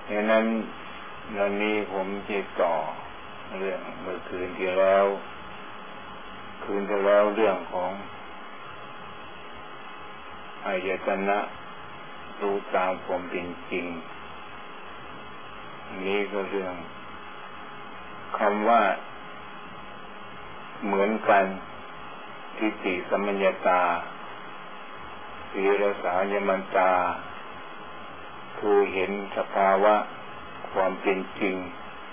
ดังนั้นวันนี้ผมจะต่อเรื่องเมื่อคืนที่แล้วเรื่องของอายตนะรู้ตามความเป็นจริงนี้ก็เรื่องคำว่าเหมือนกันทิฏฐิสัมมัญญตาศีลสาญมันตาคือเห็นสภาวะความเป็นจริง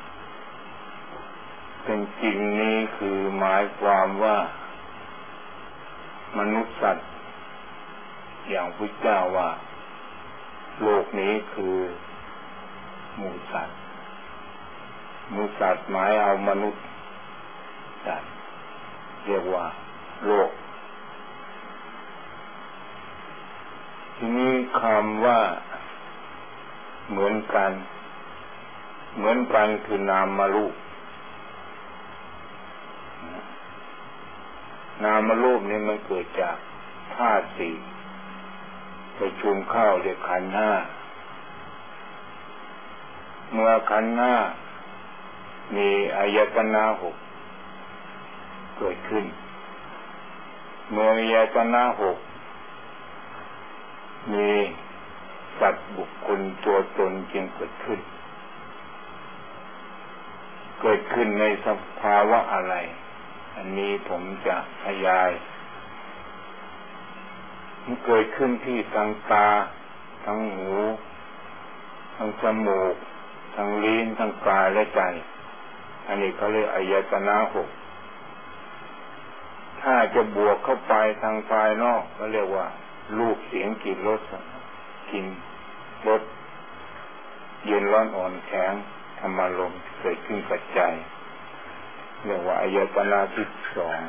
เป็นจริงนี้คือหมายความว่ามนุษย์สัตว์อย่างพุทธเจ้าว่าโลกนี้คือหมู่สัตว์หมายเอามนุษย์สัตว์เรียกว่าโลกทีนี้คำว่าเหมือนกันคือนามรูปนามรูปนี่มันเกิดจากธาตุสี่ประชุมเข้าเรียกขันธ์ห้าเมื่อขันธ์ห้ามีอายตนะหกเกิดขึ้นเมื่ออายตนะหกมีสัตว์บุคคลตัวตนจึงเกิดขึ้นในสภาวะอะไรอันนี้ผมจะขยายมันเกิดขึ้นที่ทางตาทางหูทางจมูกทางลิ้นทางกายและใจอันนี้เขาเรียกอายตนะหกถ้าจะบวกเข้าไปทางภายนอกก็เรียกว่ารูปเสียงกลิ่นรสเย็นร้อนอ่อนแข็งธรรมารมณ์เกิดขึ้นกับใจเรียกว่าอายตนะที่สอง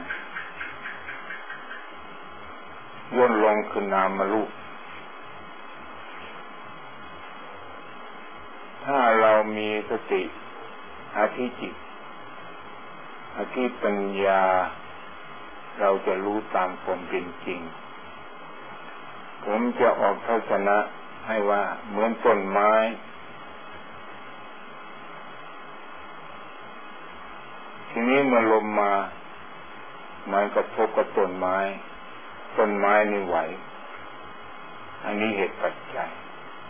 ย่นลงคือนามรูปถ้าเรามีสติอธิจิตอธิปัญญาเราจะรู้ตามความเป็นจริงผมจะออกทัศนะให้ว่าเหมือนต้นไม้ทีนี้เมื่อลมมามันกระทบกับต้นไม้นี่ไหวอันนี้เหตุปัจจัย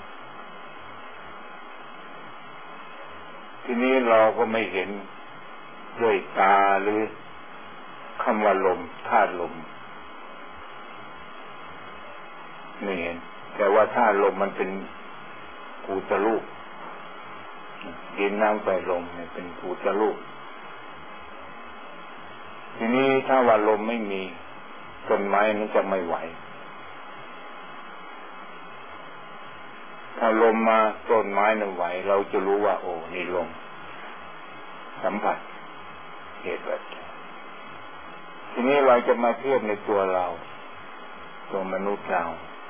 ทีนี้เราก็ไม่เห็นด้วยตาหรือคำว่าลมธาตุลมไม่เห็นแต่ว่าธาตุลมมันเป็นภูตรูปดินน้ำไฟลมเนี่ยเป็นภูตรูปทีนี้ถ้าว่าลมไม่มีต้นไม้มันจะไม่ไหวถ้าลมมาต้นไม้นั้นไหวเราจะรู้ว่าโอ้นี่ลมสัมผัสเหตุแบบทีนี้เราจะมาเทียบในตัวเราตัวมนุษย์เรา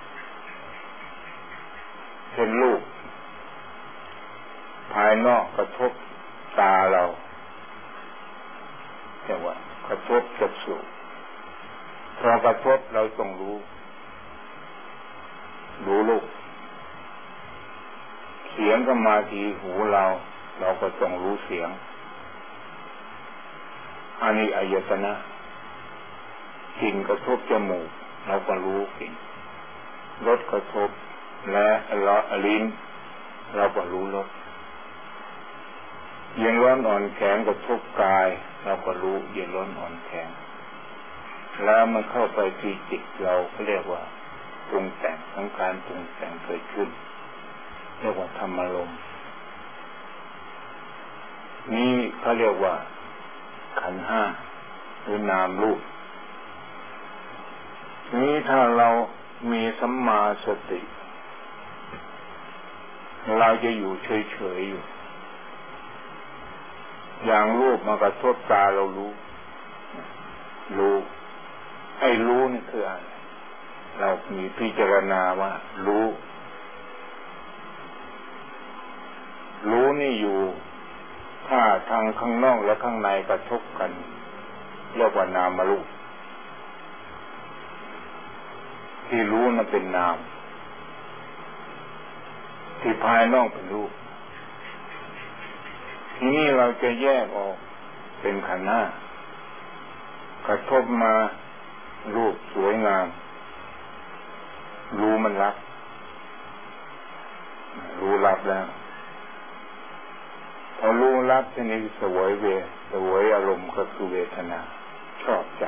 เป็นรูปภายนอกกระทบตาเราแต่ว่ากระทบจักษุพอกระทบเราต้องรู้รูปเสียงก็มาที่หูเราก็ต้องรู้เสียงอันนี้อายตนะกลิ่นกระทบจมูกเราก็รู้กลิ่นรสกระทบและลิ้นเราก็รู้รสเย็นร้อนอ่อนแข็งกระทบกายเราก็รู้เย็นร้อนอ่อนแข็งแล้วมันเข้าไปที่จิตเราเขาเรียกว่าปรุงแต่งทั้งการปรุงแต่งเกิดขึ้นเรียกว่าธรรมารมณ์นี่เขาเรียกว่าขันธ์ห้าหรือนามรูปนี้ถ้าเรามีสัมมาสติเราจะอยู่เฉยๆอยู่อย่างรูปมากระทบตาเรารู้ไอ้รู้นี่คืออะไรเรามีพิจารณาว่ารู้นี่อยู่ถ้าทางข้างนอกและข้างในกระทบกันเรียกว่านามรูปที่รู้นั้นเป็นนามที่ภายนอกเป็นรูปทีนี้เราจะแยกออกเป็นขันธ์ห้ากระทบมารูปสวยงามรู้มันรับรู้รับแล้วพอรู้รับทีนี้เสวยอารมณ์ก็คือเวทนาชอบใจ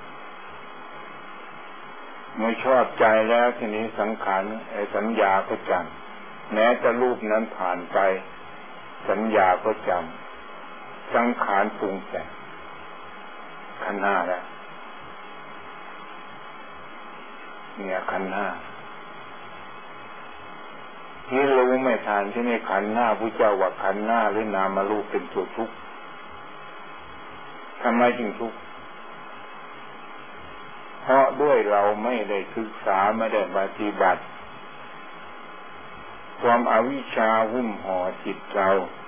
เมื่อชอบใจแล้วทีนี้สังขารสัญญาก็จำแม้แต่รูปนั้นผ่านไปสัญญาก็จำสังขารปรุงแต่งขันธ์ห้าแล้วเนี่ยขันธ์ห้าที่รู้ไม่ทันที่ในขันธ์ห้าพุทธเจ้าว่าขันธ์ห้าหรือนามรูปเป็นตัวทุกข์ทำไมจึงทุกข์เพราะด้วยเราไม่ได้ศึกษาไม่ได้ปฏิบัติความอวิชชาหุ้มห่อจิตเรา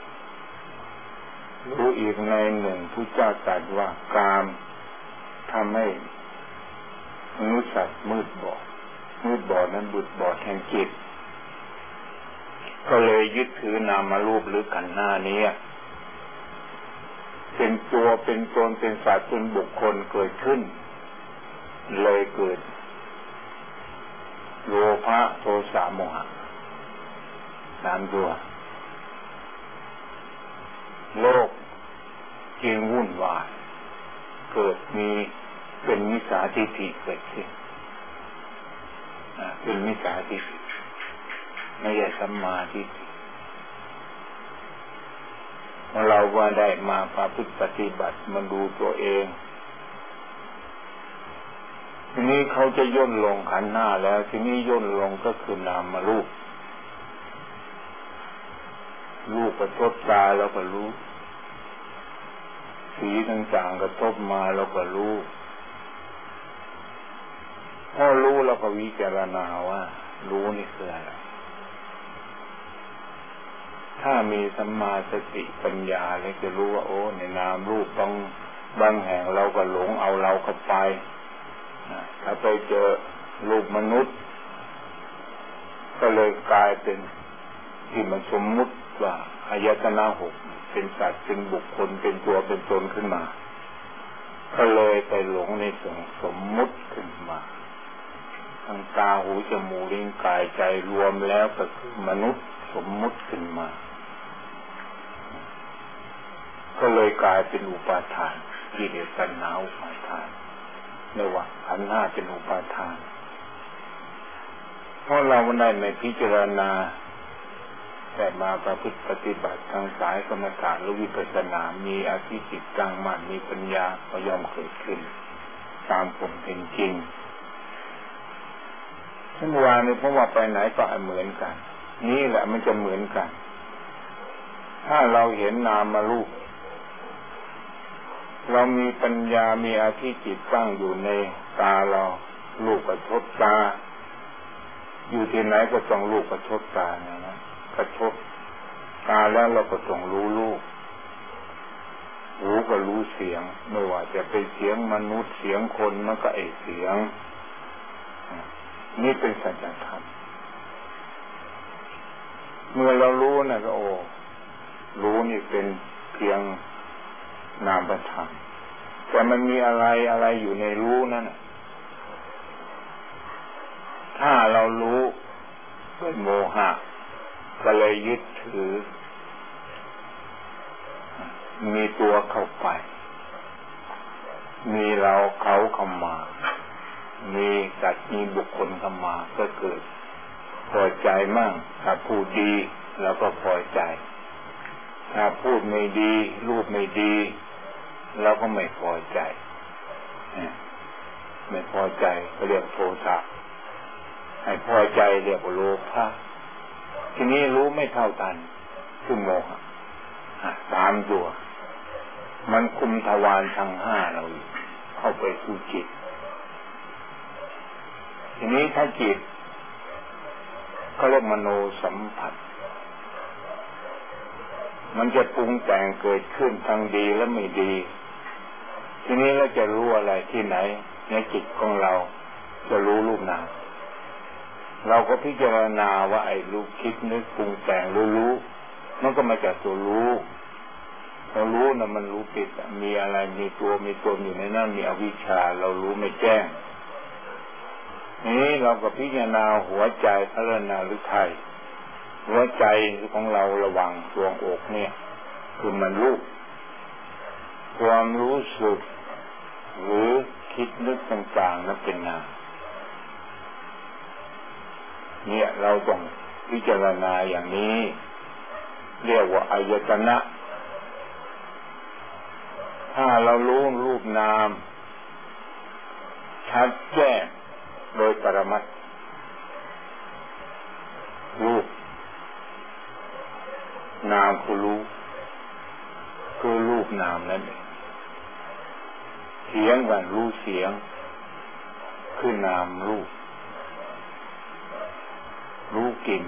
รู้อีกในหนึ่งพุทธเจ้าตรัสว่ากามทำให้มนุษย์สัตว์มืดบอดนั้นบุดบอดแห่งจิตก็เลยยึดถือนามรูปหรือขันธ์ห้านี้เป็นตัวเป็นตนเป็นสัตว์เป็นบุคคลเกิดขึ้นเลยเกิดโลภะโทสะโมหะสามตัวโลกจึงวุ่นวายเกิดมีเป็นมิจฉาทิฏฐิเกิดขึ้นเป็นมิจฉาทิฏฐิไม่ใช่สัมมาทิฏฐิเราว่าได้มาประพฤติปฏิบัติมาดูตัวเองทีนี้เขาจะย่นลงขันธ์ห้าแล้วทีนี้ย่นลงก็คือนามรูปกระทบตาเราก็รู้สีต่างๆกระทบมาเราก็รู้พอรู้เราก็วิจารณาว่ารู้นี่คืออะไรถ้ามีสัมมาสติปัญญาเลยจะรู้ว่าโอ้ในนามรูปบางแห่งเราก็หลงเอาเราเข้าไปถ้าไปเจอรูปมนุษย์ก็เลยกลายเป็นที่มันสมมุติว่าอายตนะหกเป็นสัตว์เป็นบุคคลเป็นตัวเป็นตนขึ้นมาก็เลยไปหลงในสมมุติขึ้นมาทั้งตาหูจมูกลิ้นกายใจรวมแล้วก็คือมนุษย์สมมุติขึ้นมาก็เลยกลายเป็นอุปาทานกิเลสตัณหาอุปาทานเรียกว่าขันธ์ห้าเป็นอุปาทานเพราะเราได้ไม่พิจารณาแต่มาประพฤติปฏิบัติทางสายกรรมฐานหรือวิปัสสนามีอธิจิตตั้งมั่นมีปัญญาก็ย่อมเกิดขึ้นตามผลเป็นจริงทั้งวานนี้เพราะว่าไปไหนก็เหมือนกันนี่แหละมันจะเหมือนกันถ้าเราเห็นนามรูปเรามีปัญญามีอธิจิตตั้งอยู่ในตาเรารูปกระทบตาอยู่ที่ไหนก็ต้องรูปกระทบตานะกระทบตาแล้วเราก็ต้องรู้รูปหูก็รู้เสียงไม่ว่าจะเป็นเสียงมนุษย์เสียงคนมันก็เสียงนี่เป็นสัจธรรมเมื่อเรารู้นะก็รู้นี่เป็นเพียงนามธรรมแต่มันมีอะไรอยู่ในรู้นั่นถ้าเรารู้ด้วยโมหะก็เลยยึดถือมีตัวเข้าไปมีเราเขาเข้ามามีสัตว์มีบุคคลเข้ามาก็เกิดพอใจมั่งถ้าพูดดีแล้วก็พอใจถ้าพูดไม่ดีรูปไม่ดีเราก็ไม่พอใจไม่พอใจก็เรียกโทสะให้พอใจเรียกว่าโลภะทีนี้รู้ไม่เท่ากันคือโมหะสามตัวมันคุมทวารทั้งห้าเราเข้าไปสู่จิตทีนี้ถ้าจิตเขาเรียกมโนสัมผัสมันจะปรุงแต่งเกิดขึ้นทั้งดีและไม่ดีทีนี้เราจะรู้อะไรที่ไหนในจิตของเราจะรู้รูปนามเราก็พิจารณาว่าไอ้รูปคิดนึกปรุงแต่งรู้มันก็มาจากตัวรู้เรารู้นะมันรู้ผิดมีอะไรมีตัวมีตนอยู่ในนั้นมีอวิชชาเรารู้ไม่แจ้งนี้เราก็พิจารณาหัวใจพระนาฤทัยหัวใจของเราระวังดวงอกเนี่ยคือมันรู้ความรู้สึกหรือคิดนึกต่างๆนั้นเป็นนามเนี่ยเราต้องพิจารณาอย่างนี้เรียกว่าอายตนะถ้าเรารู้รูปนามชัดแจ้งโดยปรมัตถ์รูปนามคือรู้คือรูปนามนั่นเองเสียงกันรู้เสียงคือนามรูปรู้กลิ่น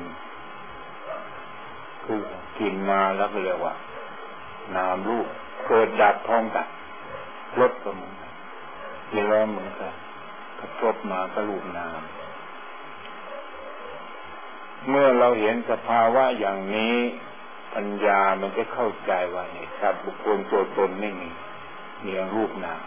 คือกลิ่นมาแล้วก็เรียกว่านามรูปเกิดดับพร้อมกันรสก็เหมือนกันเรียกว่าเหมือนกันกระทบมาก็รูปนามเมื่อเราเห็นสภาวะอย่างนี้ปัญญามันจะเข้าใจว่าเนี่ยสัตว์บุคคลตัวตนไม่มีรูปนาม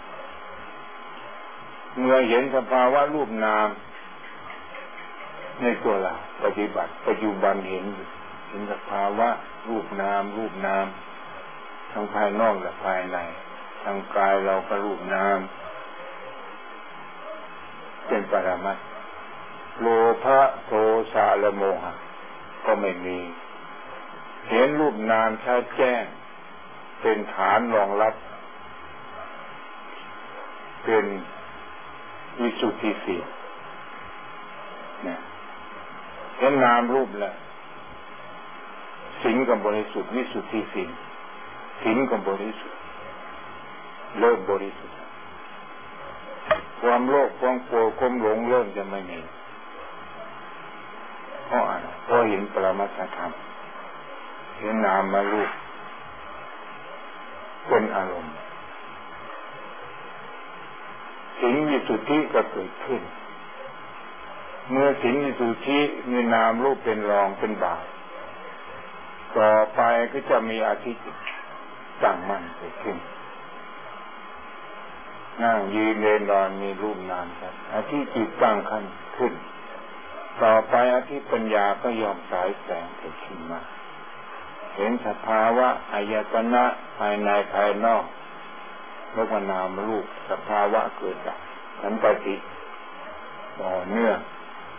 เมื่อเห็นสภาวะรูปนามในตัวเราปฏิบัติปัจจุบันเห็นสภาวะรูปนามทั้งภายนอกและภายในทางกายเราก็รูปนามเป็นปรมัตถ์โลภะโทสะและโมหะก็ไม่มีเห็นรูปนามชัดแจ้งเป็นฐานรองรับเป็นวิสุทธิสี่เนี่ยเห็นนามรูปแล้วศีลก็บริสุทธิ์วิสุทธิสี่ศีลก็บริสุทธิ์เลิศบริสุทธิ์ความโลภความโกรธความหลงเริ่มจะไม่มีเพราะอะไรเพราะเห็นปรมัตถธรรมเห็นนามรูปเป็นอารมณ์ศีลวิสุทธิก็เกิดขึ้นเมื่อศีลวิสุทธิมีนามรูปเป็นรองเป็นบ่าวต่อไปก็จะมีอธิจิตตั้งมั่นเกิดขึ้นนั่งยืนเดินนอนมีรูปนามครับอธิจิตตั้งขั้นขึ้นต่อไปอธิปัญญาก็ยอมสายแสงเกิดขึ้นมาเห็นสภาวะอายตนะภายในภายนอกแล้วก็นามรูปสภาวะเกิดดับสัมปติต่อเนื่อง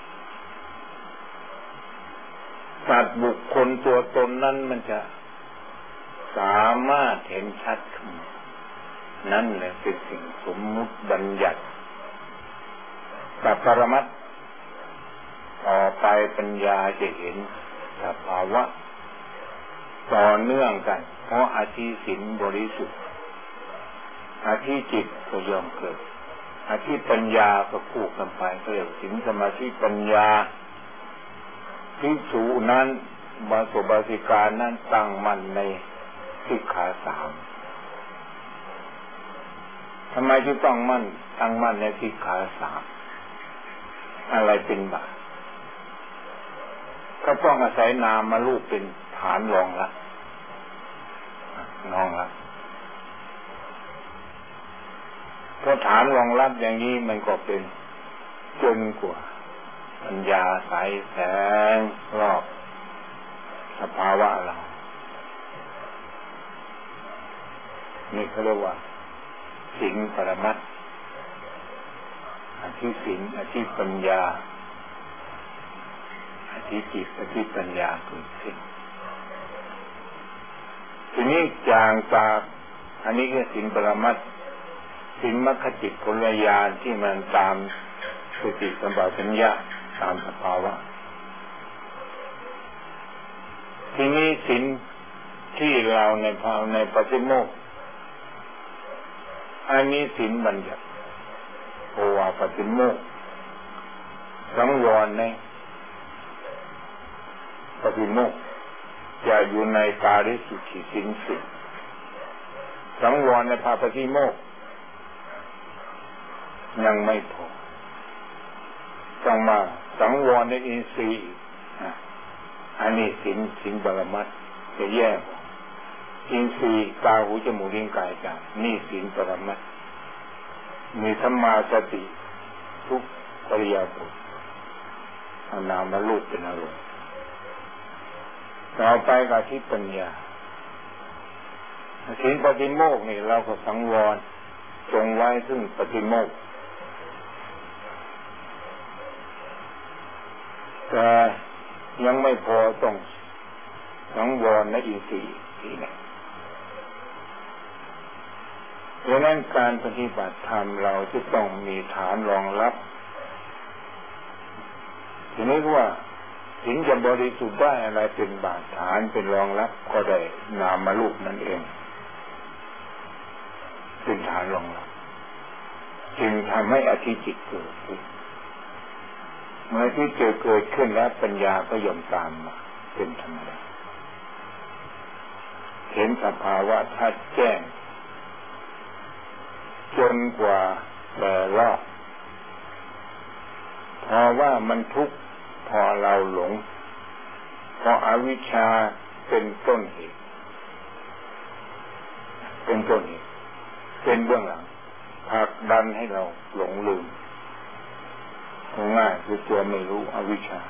สัตว์บุคคลตัวตนนั้นมันจะสามารถเห็นชัดขึ้นนั่นแหละเป็นสิ่งสมมุติบัญญัติกับปรมัตถ์ต่อไปปัญญาจะเห็นสภาวะต่อเนื่องกันเพราะอธิศีลบริสุทธิ์อธิจิตก็ย่อมเกิดอธิปัญญาก็คู่กันไปเรียกศีลสมาธิปัญญาภิกษุนั้นบาสุบาสิกานั้นตั้งมั่นในสิกขาสามทำไมจึงตั้งมั่นในสิกขาสามอะไรเป็นบาปก็ต้องอาศัยนามมารูปเป็นฐานรองรับเพราะฐานรองรับอย่างนี้มันก็เป็นจนกว่าปัญญาสายแสงรอบสภาวะเรานี่เขาเรียกว่าศีลปรมัตถ์อธิศีลอธิปัญญาอธิจิตอธิปัญญาเกิดขึ้นทีนี้จางจากอันนี้คือศีลปรมัตถ์ศีลมรรคจิตผลญาณที่มันตามสติสัมปชัญญะตามสภาวะทีนี้ศีลที่เราในปฏิโมกข์อันนี้ศีลบัญญัติโอวาปฏิโมกข์สังวรในปฏิโมกข์จะอยู่ในปาริสุทธิศีลสิบสังวรในภาปฏิโมกข์ยังไม่พอต้องมาสังวรในอินทรีย์อันนี้ศีลปรมัตถ์จะแยกอินทรีย์ตาหูจมูกลิ้นกายใจนี่ศีลปรมัตถ์มีสัมมาสติทุกปริยาบทเอานามรูปเป็นอารมณ์ต่อไปก็ที่ปัญญาศีลปฏิโมกข์นี่เราก็สังวรจงไว้ซึ่งปฏิโมกข์แต่ยังไม่พอต้องสังวรในอินทรีย์อีกนะดังนั้นการปฏิบัติธรรมเราจะต้องมีฐานรองรับทีนี้ว่าถึงจะบริสุทธิ์ได้อะไรเป็นบาดฐานเป็นรองรับก็ได้นามรูปนั่นเองเป็นฐานรองรับจึงทำให้อธิจิตเกิดขึ้นเมื่อที่เกิดขึ้นแล้วปัญญาก็ย่อมตามมาเป็นธรรมดาเห็นสภาวะชัดแจ้งจนกว่าแต่รอบพอว่ามันทุกข์พอเราหลงเพราะอวิชชาเป็นต้นเหตุเป็นเบื้องหลังผลักดันให้เราหลงลืมง่ายคือตัวไม่รู้อวิชชา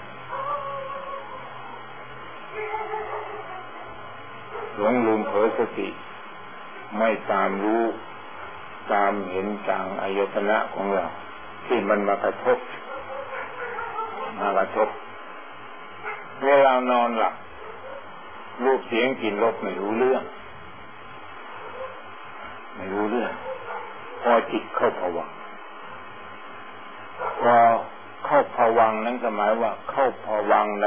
หลงลืมเผลอสติไม่ตามรู้ตามเห็นจางอายตนะของเราที่มันมากระทบเวลานอนหลับรูปเสียงกลิ่นรสไม่รู้เรื่องพอจิตเข้าภวังค์พอเข้าภวังค์นั้นก็หมายว่าเข้าภวังค์ใน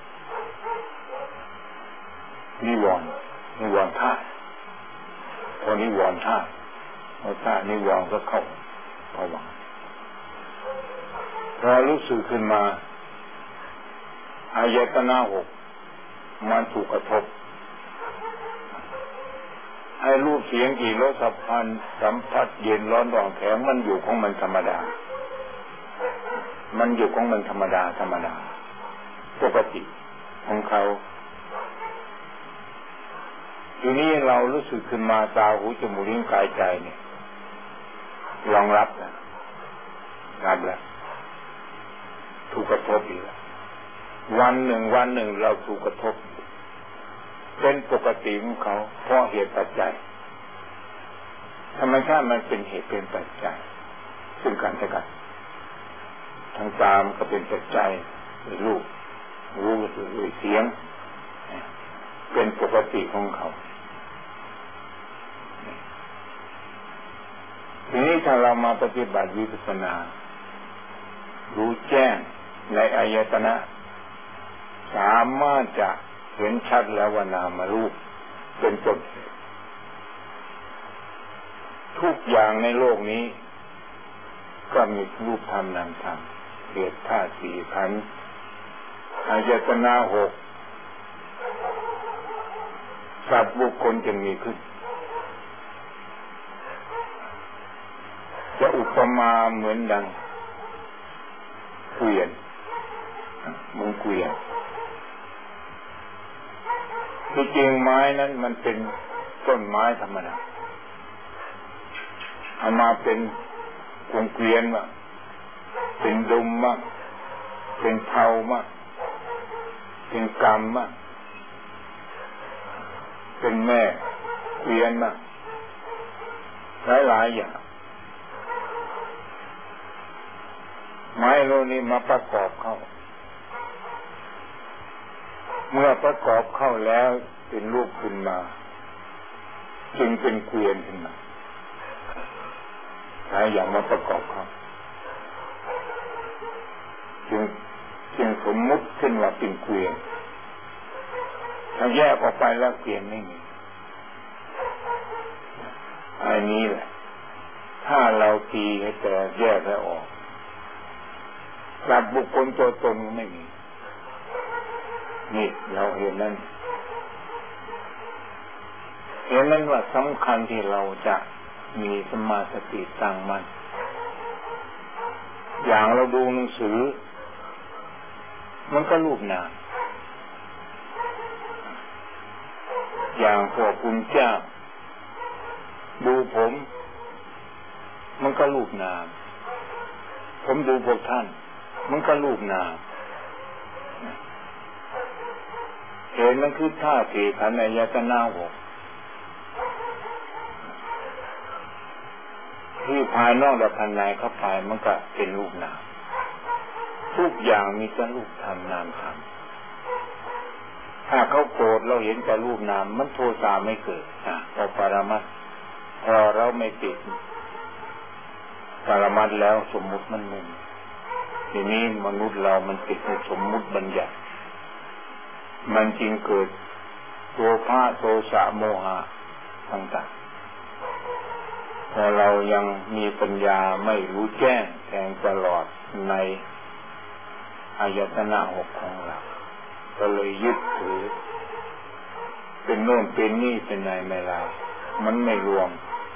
นิวรณ์ธาตุพอนิวรณ์ธาตุพอธาตุนิวรณ์ก็เข้าภวังค์พอรู้สึกขึ้นมาอายตนะหกมันถูกกระทบไอ้รูปเสียงกลิ่นรสสัมผัสเย็นร้อนอ่อนแข็งมันอยู่ของมันธรรมดาปกติของเขาทีนี้เรารู้สึกขึ้นมาตาหูจมูกลิ้นกายใจเนี่ยรองรับแล้วถูกกระทบอีกแล้ววันหนึ่งเราถูกกระทบเป็นปกติของเขาเพราะเหตุปัจจัยธรรมชาติมันเป็นเหตุเป็นปัจจัยซึ่งกันและกันทางตามก็เป็นปัจจัยรูปคือเสียงเป็นปกติของเขาทีนี้ถ้าเรามาปฏิบัติวิปัสสนารู้แจ้งในอายตนะสามารถจะเห็นชัดแล้วว่านามรูปเป็นต้นทุกอย่างในโลกนี้ก็มีรูปธรรมนามธรรมเหตุธาตุสี่ขันธ์อายตนะหกสัตว์บุคคลจึงมีขึ้นจะอุปมาเหมือนดังเกวียนที่จริงไม้นั้นมันเป็นต้นไม้ธรรมดาเอามาเป็นเกวียนมาเป็นดุมมาเป็นเผามาเป็นกำมาเป็นแม่เกวียนมาหลายอย่างไม้โลนี้มาประกอบเข้าเมื่อประกอบเข้าแล้วเป็นรูปขึ้นมาจึงเป็นเกวียนขึ้นมาหลายอย่างมาประกอบเข้าจึงสมมุติขึ้นว่าเป็นเกวียนถ้าแยกออกไปแล้วเกวียนไม่มีอันนี้แหละถ้าเราตีให้แต่แยกให้ออกสัตว์บุคคลตัวตนไม่มีนี่เราเห็นนั้นว่าสำคัญที่เราจะมีสมาสติตั้งมั่นอย่างเราดูหนังสือมันก็รูปนามอย่างพวกคุณเจ้าดูผมมันก็รูปนามผมดูพวกท่านมันก็รูปนามเห็นมันคือธาตุสี่ขันธ์อายตนะหกที่ภายนอกและภายในเข้าไปมันก็เป็นรูปนามทุกอย่างมีแต่รูปธรรมนามธรรมถ้าเขาโกรธเราเห็นแต่รูปนามมันโทสะไม่เกิดพอปรมัตถ์พอเราไม่ติดปรมัตถ์แล้วสมมุติมันมุ่งทีนี้มนุษย์เรามันติดในสมมุติบัญญัติมันจึงเกิดโลภะโทสะโมหะต่างๆพอเรายังมีปัญญาไม่รู้แจ้งแทงตลอดในอายตนะหกของเราก็เลยยึดถือเป็นโน่นเป็นนี่เป็นไหนไม่ไรมันไม่รวม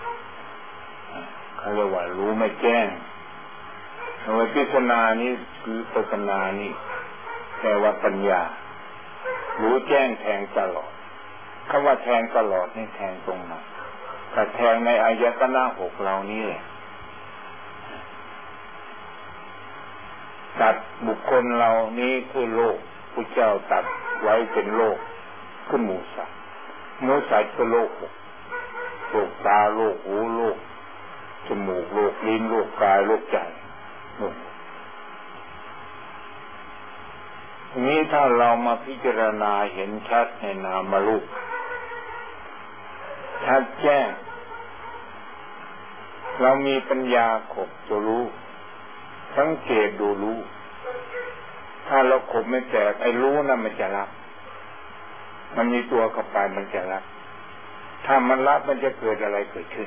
เขาเรียกว่ารู้ไม่แจ้งวิปัสสนานี้คือปัสสนานี้แต่ว่าปัญญารู้แจ้งแทงตลอดคำว่าแทงตลอดนี่แทงตรงไหนแต่แทงในอายตนะหกเรานี้แหละตัดบุคคลเรานี้คือโลกพระเจ้าตัดไว้เป็นโลกคือหมู่สัตว์หมู่สัตว์คือโลกโลกตาโลกหูโลกจมูกโลกลิ้นโลกกายโลกใจนี้ถ้าเรามาพิจารณาเห็นชัดในนามรูปชัดแจ้งเรามีปัญญาขบจะรู้สังเกตดูรู้ถ้าเราขบไม่แตกไอ้รู้นั่นมันจะรับมันมีตัวเข้าไปมันจะรับถ้ามันรับมันจะเกิดอะไรเกิดขึ้น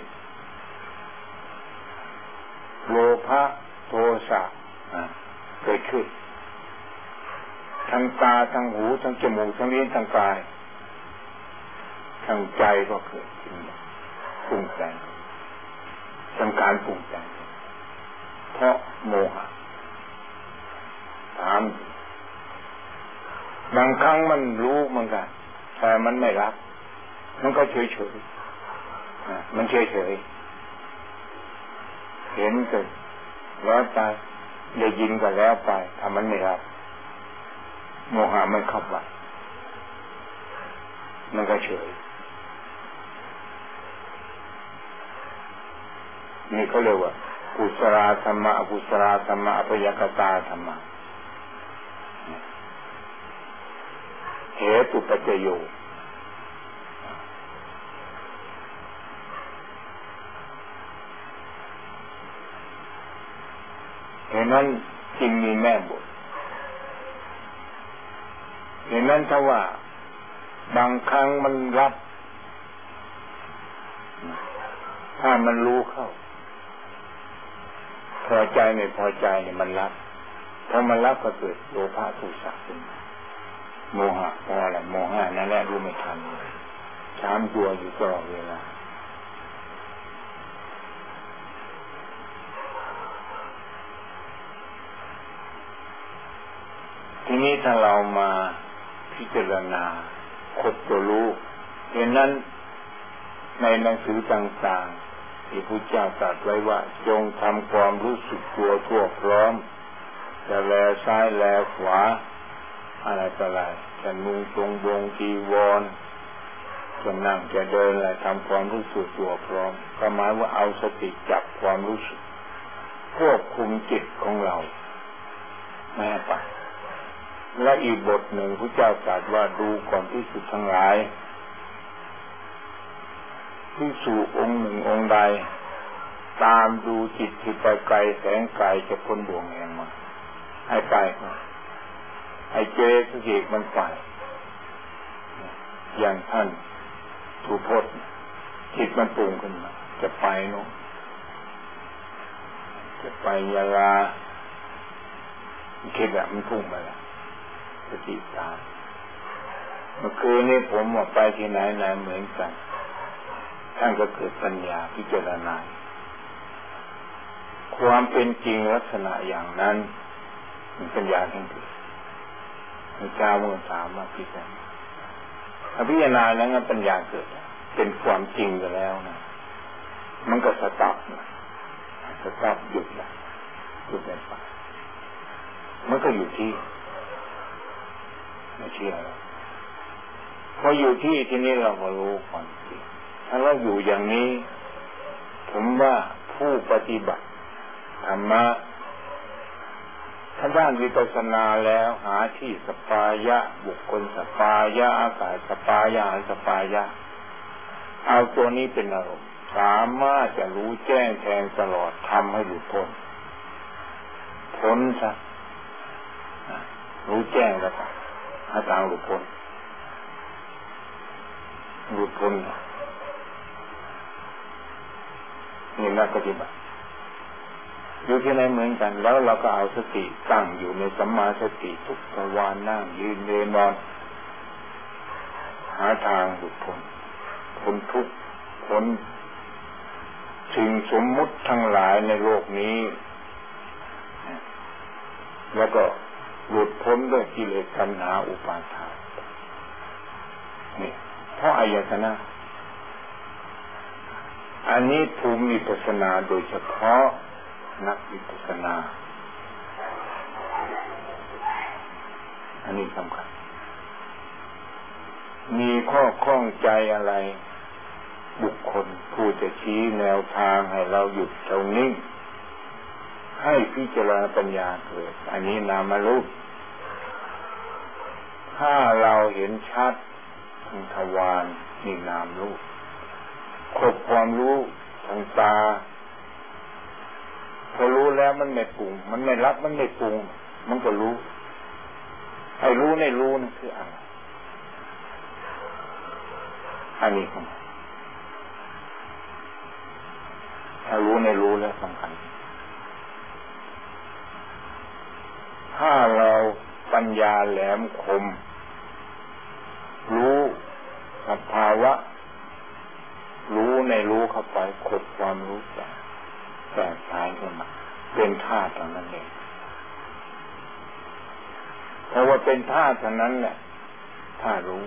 โลภะโทสะเกิดขึ้นทั้งตาทั้งหูทั้งจมูกทั้งลิ้นทั้งกายทั้งใจก็เกิดขึ้นปรุงแต่งทั้งการปรุงแต่งเพราะโมหะถามบางครั้งมันรู้เหมือนกันแต่มันไม่รับมันก็เฉยๆมันเฉยๆเห็นก็แล้วไปได้ยินก็แล้วไปถ้ามันไม่รับโมหะมันเข้าไปมันก็เฉยนี่เขาเรียกว่ากุศลธรรมะอกุศลธรรมะอัพยากตาธรรมะเหตุปัจจโยเหตุนั้นจึงมีแม่บทเหตุนั้นถ้าว่าบางครั้งมันรับถ้ามันรู้เข้าพอใจไม่พอใจเนี่ยมันรับพอมันรับก็เกิดโลภะโทสะขึ้นโมหะเพราะอะไรโมหะนั่นแหละรู้ไม่ทันถามตัวอยู่ตลอดเวลาทีนี้ถ้าเรามาพิจารณาคดตัวรู้ดังนั้นในหนังสือต่างๆที่พระเจ้าตรัสไว้ว่าจงทำความรู้สึกตัวทั่วพร้อมจะแลซ้ายแลขวาอะไรต่ออะไรจะนุ่งทรงวงจีวรจะนั่งจะเดินอะไรทำความรู้สึกตัวพร้อมก็หมายว่าเอาสติจับความรู้สึกควบคุมจิตของเราไม่ให้ไปและอีกบทหนึ่งพระเจ้าตรัสว่าดูก่อนภิกษุทั้งหลายภิกษุองค์หนึ่งองค์ใดตามดูจิตที่ไปไกลแสงไกลจะพ้นดวงแห่งมาให้ไปให้เจสเกตมันไปอย่างท่านสุพจน์จิตมันปรุงขึ้นมาจะไปโน่นจะไปยะลาคิดแบบมันพุ่งไปแล้วสติตามเมื่อคืนนี้ผมไปที่ไหนเหมือนกันท่านก็เกิดปัญญาพิจารณาความเป็นจริงลักษณะอย่างนั้นมันปัญญาทั้งเกิดพระเจ้าเมื่อถามมาพิจารณาพิจารณาแล้วงั้นปัญญาเกิดเป็นความจริงไปแล้วนะมันก็สต๊อปหยุดแล้วหยุดไปมันก็อยู่ที่ไม่เชื่อแล้วพออยู่ที่ที่นี้เราก็รู้ความจริงถ้าเราอยู่อย่างนี้ผมว่าผู้ปฏิบัติธรรมะถ้าด้านวิปัสสนาแล้วหาที่สปายะบุคคลสปายะอากาศสปายะสปายะเอาตัวนี้เป็นอารมณ์สามารถจะรู้แจ้งแทงตลอดทำให้หลุดพ้นซะรู้แจ้งแล้วก็หาทางหลุดพ้นนี่นักปฏิบัติอยู่ที่ไหนเหมือนกันแล้วเราก็เอาสติตั้งอยู่ในสัมมาสติทุกทวารนั่งยืนเดินนอนหาทางหลุดพ้นทุกข์พ้นสิ่งสมมุติทั้งหลายในโลกนี้แล้วก็หลุดพ้นด้วยกิเลสตัณหาอุปาทานนี่เพราะอายตนะอันนี้ภูมิวิปัสสนาโดยเฉพาะนักวิปัสสนาอันนี้สำคัญมีข้อข้องใจอะไรบุคคลผู้จะชี้แนวทางให้เราหยุดเรานิ่งให้พิจารณาปัญญาเกิดอันนี้นามรูปถ้าเราเห็นชัดทางทวารนี่นามรูปครบความรู้ทางตาพอรู้แล้วมันไม่ปรุงมันไม่รับมันไม่ปรุงมันก็รู้ไอ้รู้ในรู้นั่นคืออะไรอันนี้สำคัญถ้ารู้ในรู้แล้วสำคัญถ้าเราปัญญาแหลมคมรู้สภาวะรู้ในรู้เข้าไปขดความรู้แตกฉานขึ้นมาเป็นธาตุเท่านั้นเองเพราะว่าเป็นธาตุเท่านั้นแหละถ้ารู้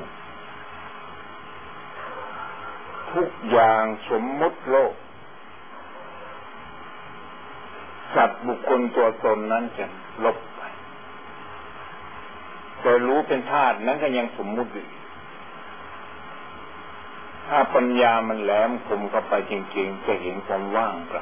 ทุกอย่างสมมุติโลกสัตว์บุคคลตัวตนนั้นจะลบไปแต่รู้เป็นธาตุนั้นก็ยังสมมุติอยู่ถ้าปัญญามันแหลมคมเข้าไปจริงๆจะเห็นความว่างเปล่า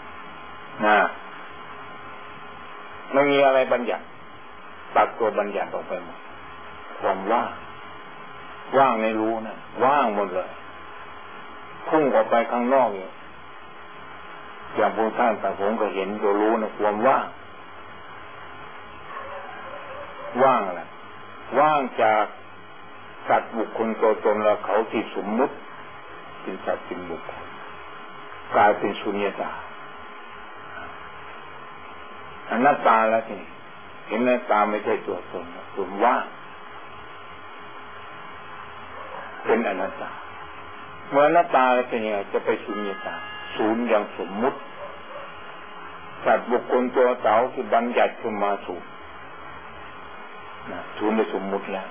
ไม่มีอะไรบัญญัติตัดตัวบัญญัติออกไปหมดความว่างในรู้นะว่างหมดเลยพุ่งออกไปข้างนอกอย่างพวกท่านแต่ผมก็เห็นตัวรู้นะความว่างอะไรว่างจากสัตว์บุคคลตัวตนและเขาที่สมมุติเป็นสัตว์เป็นบุคคลกลายเป็นสุญญตาอนัตตาแล้วทีนี้เห็นอนัตตาไม่ใช่ตัวตนส่วนว่างเป็นอนัตตาเมื่ออนัตตาแล้วเป็นยังไงจะไปสุญญตาศูนย์อย่างสมมุติสัตว์บุคคลตัวเต๋าที่บัญญัติขึ้นมาศูนย์ในสมมุติแล้ว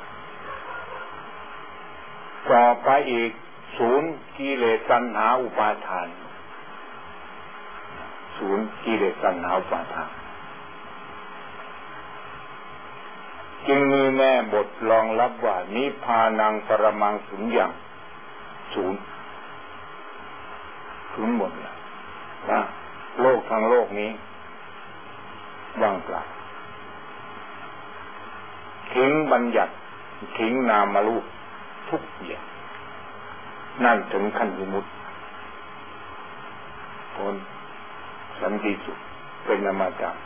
ต่อไปอีกศูนย์กิเลสตัณหาอุปาทานศูนย์กิเลสตัณหาอุปาทานจึงมีแม่บทรองรับว่านิพพานังปรมังสุญญังศูนย์หมดเลยว่าโลกทั้งโลกนี้ว่างเปล่าทิ้งบัญญัติทิ้งนามรูปทุกอย่างนั่นถึงขั้นวิมุตติพ้นสันติสุขเป็นอมตะ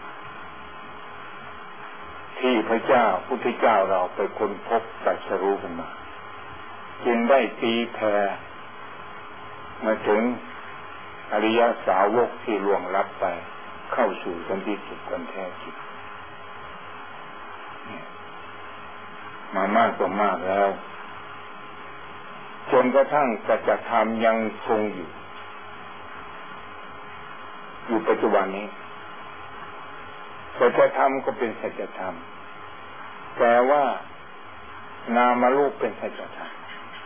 ที่พระเจ้าพุทธเจ้าเราไปค้นพบตรัสรู้กันมาจึงได้ตีแผ่มาถึงอริยสาวกที่ล่วงลับไปเข้าสู่สันติสุขกันแท้จริงมามากต่อมากแล้วจนกระทั่งสัจธรรมยังคงอยู่ปัจจุบันนี้สัจธรรมก็เป็นสัจธรรมแต่ว่านามรูปเป็นสัจธรรม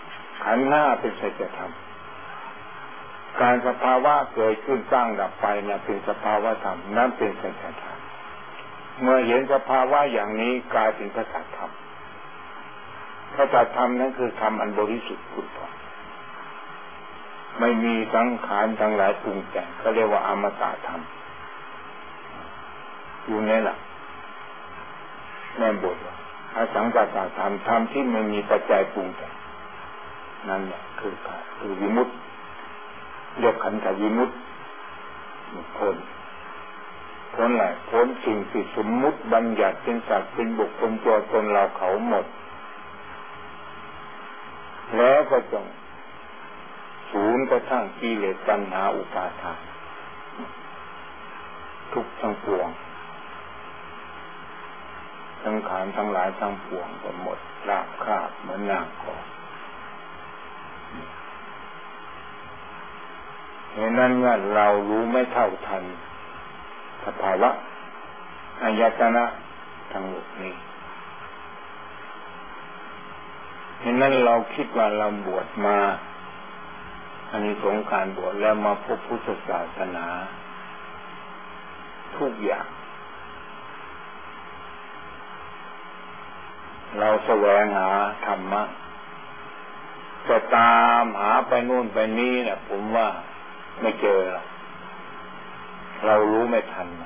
ขันธ์ห้าเป็นสัจธรรมการสภาวะเกิดขึ้นตั้งดับไปนะเป็นสภาวะธรรมนั่นเป็นสัจธรรมเมื่อเห็นสภาวะอย่างนี้กลายเป็นพระสัจธรรมพระสัจธรรมนั้นคือธรรมอันบริสุทธิ์ผุดผ่องไม่มีสังขารทั้งหลายปรุงแต่งเขาเรียกว่าอมตะธรรมอยู่ในหลักแม่บทอสังขตธรรมธรรมที่ไม่มีปัจจัยปรุงแต่งนั่นแหละคือวิมุตติเรียกขันธวิมุตติพ้นอะไรพ้นสิ่งที่สมมุติบัญญัติเป็นสัตว์เป็นบุคคลตัวตนเราเขาหมดแล้วก็จงศูนย์กระทั่งกิเลสตัณหาอุปาทานทุกทั้งปวงสังขารทั้งหลายทั้งปวงก็หมดราบคาบเหมือนนางกองเพราะนั้นว่าเรารู้ไม่เท่าทันสภาวะอายตนะทั้งหมดนี้เพราะนั้นเราคิดว่าเราบวชมาอานิสงส์การบวชแล้วมาพบพุทธศาสนาทุกอย่างเราแสวงหาธรรมะจะตามหาไปนู่นไปนี่เนี่ยผมว่าไม่เจอเรารู้ไม่ทัน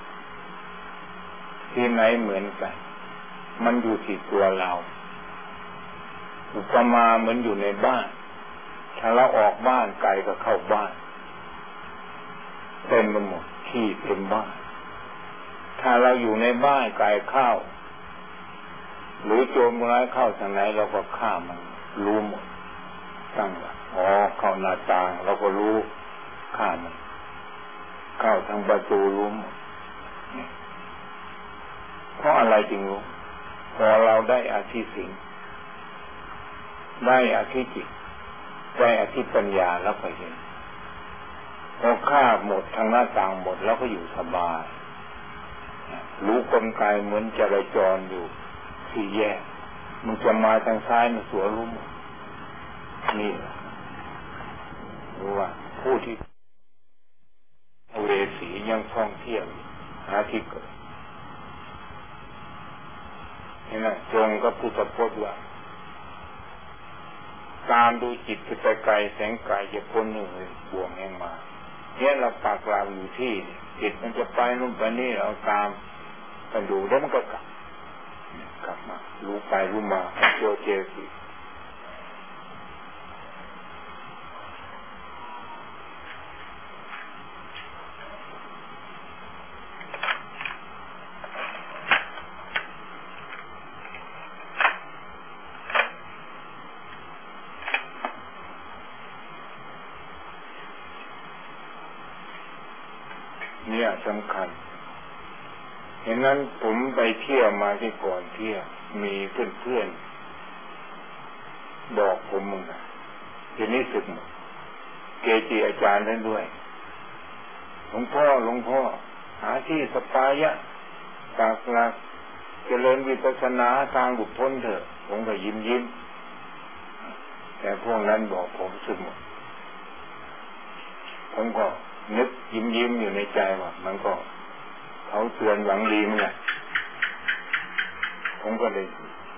ที่ไหนเหมือนกันมันอยู่ที่ตัวเราอุปมาเหมือนอยู่ในบ้านถ้าเราออกบ้านไกลก็เข้าบ้านเต็มไปหมดที่เต็มบ้านถ้าเราอยู่ในบ้านไกลเข้าหรือโจรร้ายเข้าทางไหนเราก็ฆ่ามันรู้หมดตั้งว่าเข้าหน้าต่างเราก็รู้ฆ่ามันเข้าทางประตูรู้หมดเพราะอะไรจึงรู้พอเราได้อธิสิงได้อธิจิตได้อธิปัญญาแล้วก็เห็นพอฆ่าหมดทางหน้าต่างหมดแล้วก็อยู่สบายรู้กลไกเหมือนจราจรอยู่สี่แยกมันจะมาทางซ้ายมันสวนรู้หมดนี่รู้ว่าผู้ที่เวสียังท่องเที่ยวหาที่เกิดนี่นะตรงกับพุทธพจน์ว่าตามดูจิตไปไกลแสงไกลจะพ้นหนึ่งเลยบ่วงแห่งมาเนี่ยเราปากกลางอยู่ที่จิตมันจะไปนู่นไปนี่เราตามไปดูแล้วมันก็กลับมารู้ไปรู้มาโยเจสิเนี่ยสำคัญเห็นนั้นผมไปเที่ยวมาที่ก่อนเที่ยวมีเพื่อนๆบอกผมมึงนะทีนี้สึกหมดเกจิอาจารย์นั่นด้วยหลวงพ่อหาที่สปายะปากหลักเจริญวิปัสสนาทางหลุดพ้นเถอะผมก็ยิ้มแต่พวกนั้นบอกผมสึกหมดผมก็นึกยิ้มอยู่ในใจว่ามันก็เขาเตือนหวังดีมั้งเนี่ยผมก็เลย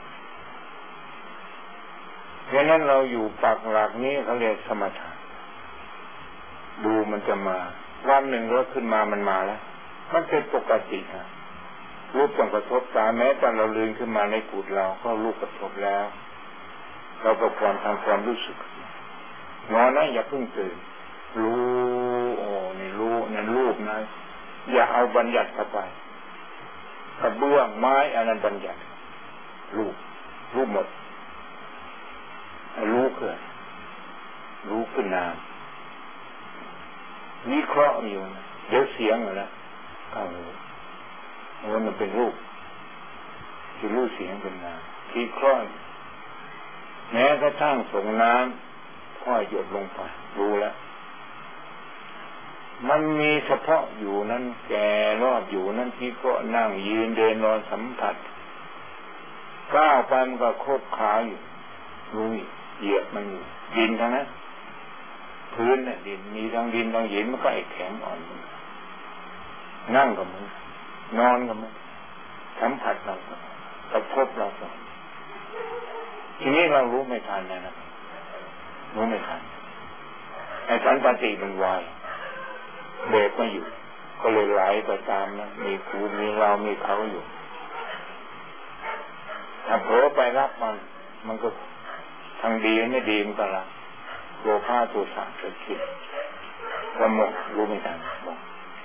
เพราะนั้นเราอยู่ปากหลักนี้เขาเรียกสมถะดูมันจะมาวันหนึ่งก็ขึ้นมามันมาแล้วมันเป็นปกตินะรูปต้องกระทบตาแม้แต่เราลืมขึ้นมาในกุฏเราก็รูปกระทบแล้วเราก็ความทำความรู้สึกนอนนะอย่าเพิ่งตื่นรู้นี่รู้นั่นรูปนะอย่าเอาบัญญัติเข้าไปกระเบื้องไม้อันนั้นบัญญัติรูปหมดรู้เกิดรู้ขึ้นนามวิเคราะห์อยู่เดี๋ยวเสียงอะไรเข้าหูมันเป็นรูปที่รู้เสียงเป็นนามวิเคราะห์แม้กระทั่งส่งน้ำค่อยหยดลงไปรู้แล้วมันมีเฉพาะอยู่นั้นแก่รอบอยู่นั้นที่ก็นั่งยืนเดินนอนสัมผัสก้าวไปมันก็ครบขาอยู่รู้เหยียบมันอยู่ดินทั้งนั้นพื้นเนี่ยดินมีทั้งดินทั้งหินมันก็ไอ้แข็งอ่อนนั่งกับมึงนอนกับมึงสัมผัสเรากระทบเราทีนี้เรารู้ไม่ทันนะรู้ไม่ทันไอ้สันปติมันวายเบรกไม่อยู่ก็เลยไหลไปตามนะมีกูมีเรามีเขาอยู่ถ้าเผลอไปรับมันก็ทางดีไม่ดีมันก็ละโลภะโทสะเกิดขึ้นก็หมดรู้ไม่ทันบอก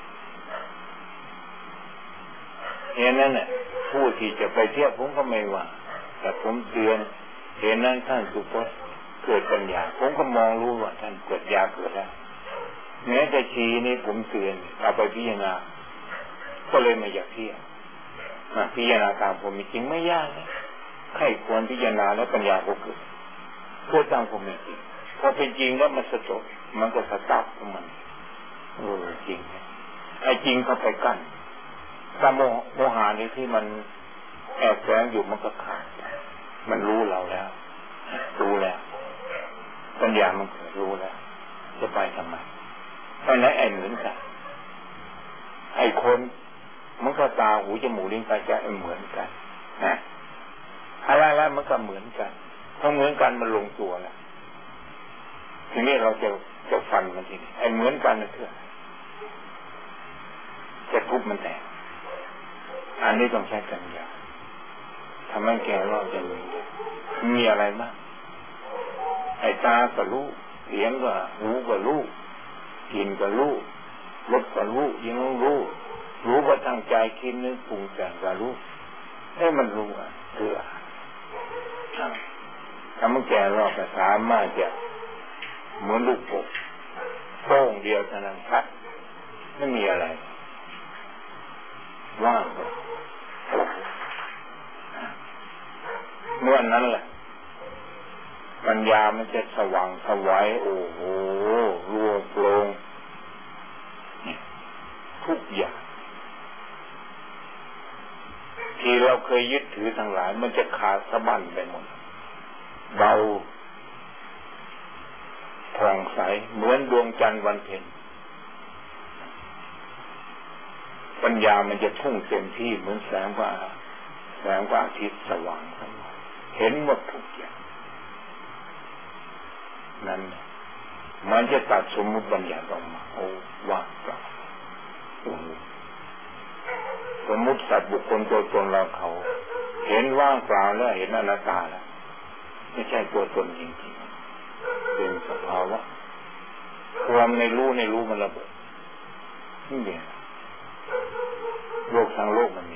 เห็นนั่นแหละผู้ที่จะไปเที่ยวผมก็ไม่ว่าแต่ผมเตือนเห็นนั้นท่านสุพจน์เกิดปัญญาผมก็มองรู้ว่าท่านเกิดญาเกิดแล้วแม้แต่ชีนี่ผมเตือนเอาไปพิจารณาก็เลยไม่อยากเที่ยวพิจารณาตามผมจริงไม่ยากนะใครควรพิจารณาแล้วปัญญาก็เกิดเพื่อตามผมจริงพอเป็นจริงแล้วมันสะจดมันก็สะตับของมันจริงไอ้จริงเข้าไปกั้นตาโมหะนี่ที่มันแอบแฝงอยู่มันก็ขาดมันรู้เราแล้วรู้แล้วปัญญามันเกิดรู้แล้วจะไปทำไมไปไหนไอ้เหมือนกันไอ้คนมันก็ตาหูจมูกลิ้นกายใจเหมือนกันนะอะไรๆมันก็เหมือนกันถ้าเหมือนกันมันลงตัวแล้วทีนี้เราจะฟันมันทีนี้ไอ้เหมือนกันนั่นคือจะทุบมันแตกอันนี้ต้องใช้ปัญญาทำให้แก่เราจะมีอะไรบ้างไอ้ตาก็รู้เสียงก็หูก็รู้กลิ่นก็รู้รสก็รู้ยังรู้ว่าตั้งใจคิดนึกปรุงแต่งก็รู้ให้มันรู้คือถ้ามันแก่เราก็สามารถจะเหมือนลูกโป่งโป้งเดียวเท่านั้นครับไม่มีอะไรว่างเลยเมื่อนั้นแหละปัญญามันจะสว่างสวัยโอ้โหรวมโปร่งทุกอย่างที่เราเคยยึดถือทั้งหลายมันจะขาดสะบั้นไปหมดเบาผ่องใสเหมือนดวงจันทร์วันเพ็ญปัญญามันจะพุ่งเต็มที่เหมือนแสงพระอาทิตย์สว่างเห็นหมดทุกอย่างนั้นมันจะตัดสมมุติบัญญัติออกมาโอ้ว่างเปล่าสมมุติสัตว์บุคคลตัวตนเราเขาเห็นว่างเปล่าแล้วเห็นอนัตตาแล้วไม่ใช่ตัวตนจริงๆเป็นสภาวะความในรู้มันระเบิดนี่เองโลกทางโลกมัน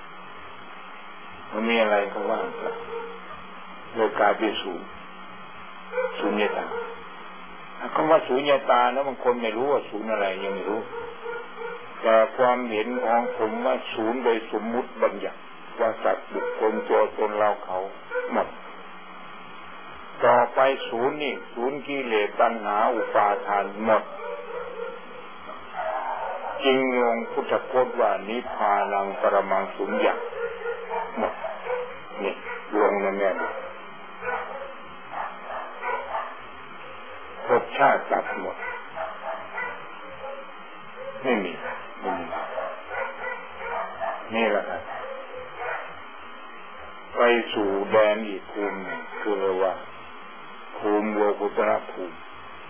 มีอะไรก็ว่างเปล่าโลกกายเป็นศูนย์ตาคำว่าศูนย์ตานะบางคนไม่รู้ว่าศูนย์อะไรยังไม่รู้แต่ความเห็นของผมว่าศูนย์โดยสมมุติบัญญัติว่าสัตว์บุคคลตัวตนเราเขาหมดต่อไปศูนย์นี่ศูนย์กิเลสตัณหาอุปาทานหมดจริงลงพุทธพจน์ว่านิพพานังปรมังสุญญ์หมดนี่ลงแน่ๆภพชาติตัดหมดไม่มีนี่แหละครับไปสู่แดนอีกภูมิคือเรียกว่าภูมิโลกุตระภูมิ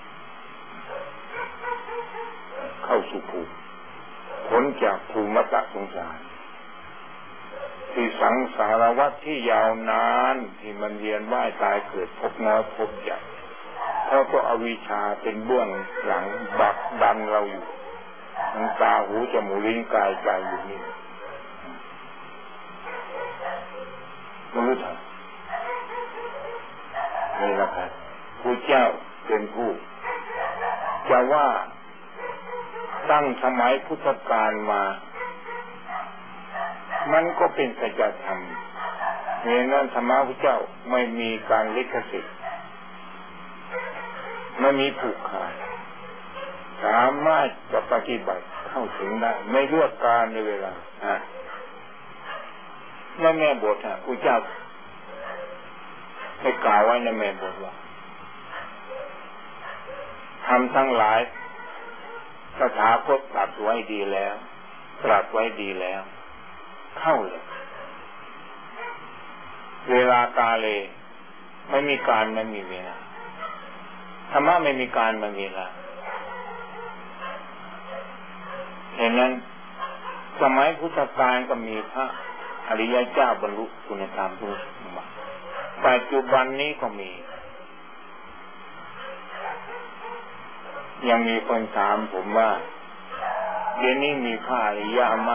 เข้าสู่ภูมิพ้นจากภูมิวัฏสงสารที่สังสารวัฏที่ยาวนานที่มันเวียนว่ายตายเกิดพบน้อยพบใหญ่เพราะก็อวิชชาเป็นเบื้องหลังบักดันเราอยู่ทั้งตาหูจมูกลิ้นกายใจอยู่นี่ไม่รู้ทันนี่แหละครับผู้เจ้าเป็นผู้จะว่าตั้งสมัยพุทธกาลมามันก็เป็นสัจธรรมเพราะนั้นธรรมะพระเจ้าไม่มีการลิขสิทธิ์ไม่มีผูกขาดสามารถจะปฏิบัติเข้าถึงได้ไม่เลือกการในเวลาแม่บทพระเจ้าให้กล่าวไว้ในแม่บทว่ารมทั้งหลายตถาคตตรัสไว้ดีแล้วตรัสไว้ดีแล้วเข้าเลยเวลากาเลไม่มีการไม่มีเวลาธรรมะไม่มีการไม่มีเวลาเห็นนั้นสมัยพุทธกาลก็มีพระอริยเจ้าบรรลุคุณธรรมทุกสมบัติปัจจุบันนี้ก็มียังมีคนถามผมว่าเดี๋ยวนี้มีพระอริยะไหม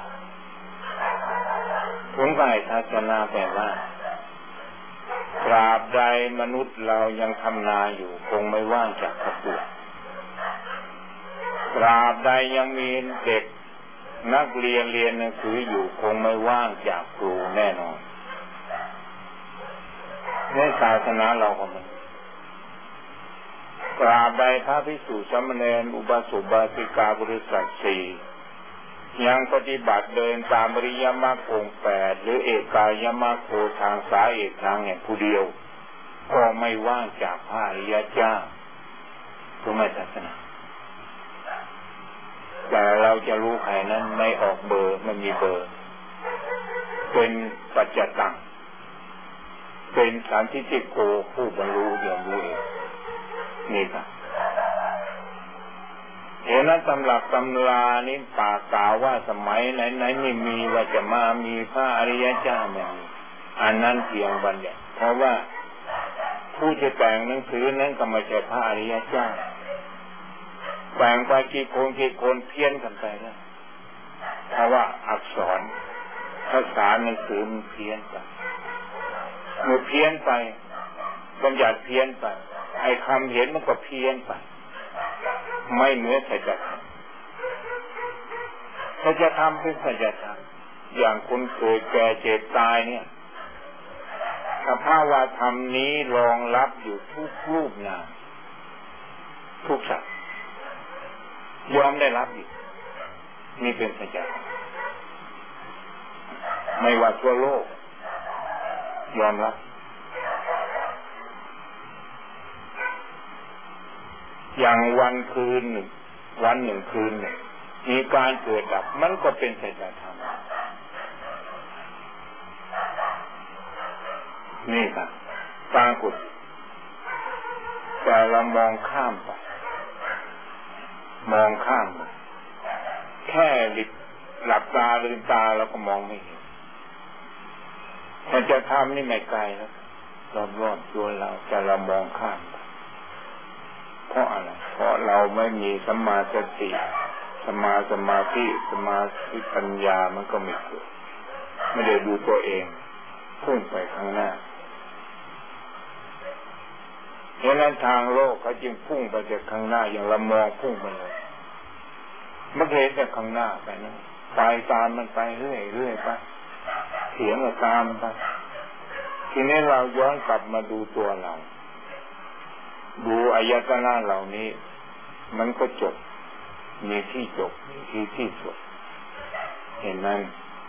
ผมก็ให้ทัศนะแต่ว่าตราบใดมนุษย์เรายังทำนาอยู่คงไม่ว่างจากพระพุทธตราบใดยังมีเด็กนักเรียนเรียนหนังสืออยู่คงไม่ว่างจากครูแน่นอนในศาสนาเราก็มันตราบใดพระภิกษุสามเณรอุบาสกอุบาสิกาบริษัทสี่ยังปฏิบัติเดินตามอริยมรรคองค์8หรือเอกายมรรคโคทางสายเอกทางแห่งผู้เดียวก็ไม่ว่างจากพระอริยเจ้าถูกไหมศาสนาแต่เราจะรู้ใครนั้นไม่ออกเบอร์ไม่มีเบอร์เป็นปัจจตังเป็นสันทิฏฐิโกผู้บรรลุเดียวรู้เองนี่ครับเห็นนั้นตำรับตำรานี้ปากกล่าวว่าสมัยไหนไม่มีว่าจะมามีพระอริยเจ้าไม่มีอันนั้นเพียงบัญญัติเพราะว่าผู้จะแต่งหนังสือนั้นก็ไม่ใช่พระอริยเจ้าแต่งไปกี่คนเพี้ยนกันไปนะเพราะว่าอักษรภาษาหนังสือมันเพี้ยนไปเมื่อเพี้ยนไปบัญญัติเพี้ยนไปไอ้คำเห็นมันก็เพี้ยนไปไม่เหมือนสัจธรรมสัจธรรมเป็นสัจธรรมอย่างคนเกิดแก่เจ็บตายเนี่ยสภาวะธรรมนี้รองรับอยู่ทุกรูปนามทุกสัตว์ยอมได้รับอยู่นี่เป็นสัจธรรมไม่ว่าทั่วโลกยอมรับอย่างวันคืนหนึ่งวันหนึ่งคืนหนึ่งมีการเกิดดับมันก็เป็นสัจธรรมนี่ครับปรากฏแต่เรามองข้ามไปแค่หลับตาลืมตาเราก็มองไม่เห็นสัจธรรมนี่ไม่ไกลแล้วรอบๆตัวเราแต่เรามองข้ามเพราะอะไรเพราะเราไม่มีสัมมาสติสมาธิปัญญามันก็ไม่เกิดไม่ได้ดูตัวเองพุ่งไปข้างหน้าเพราะนั้นทางโลกเขาจึงพุ่งไปจากข้างหน้าอย่างเรามองพุ่งไปเลยไม่เห็นแต่ข้างหน้าไปนะไปตามมันไปเรื่อยไปเถียงก็ตามไปทีนี้เราย้อนกลับมาดูตัวเราดูอายตนะเหล่านี้มันก็จบมีที่จบมีที่สุดเห็นไหม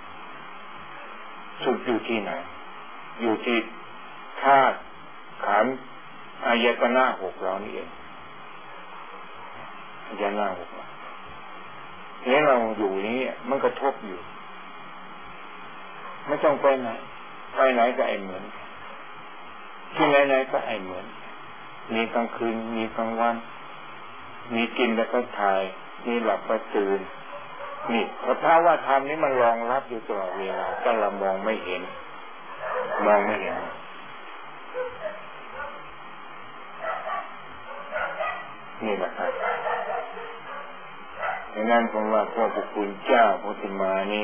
สุดอยู่ที่ไหนอยู่ที่ธาตุขันธ์อายตนะ6เรานี่เองอายตนะ6นี่เราอยู่นี้มันกระทบอยู่ไม่ต้องไปไหนก็ไอ้เหมือนที่ไหนก็ไอ้เหมือนมีกลางคืนมีกลางวันมีกินแล้วก็ถ่ายมีหลับก็ตื่นนี่สภาวะธรรมนี้มันรองรับอยู่ตลอดเวลาแต่เรามองไม่เห็นนี่แหละครับดังนั้นผมว่าพระพุทธเจ้าพระธรรมานี่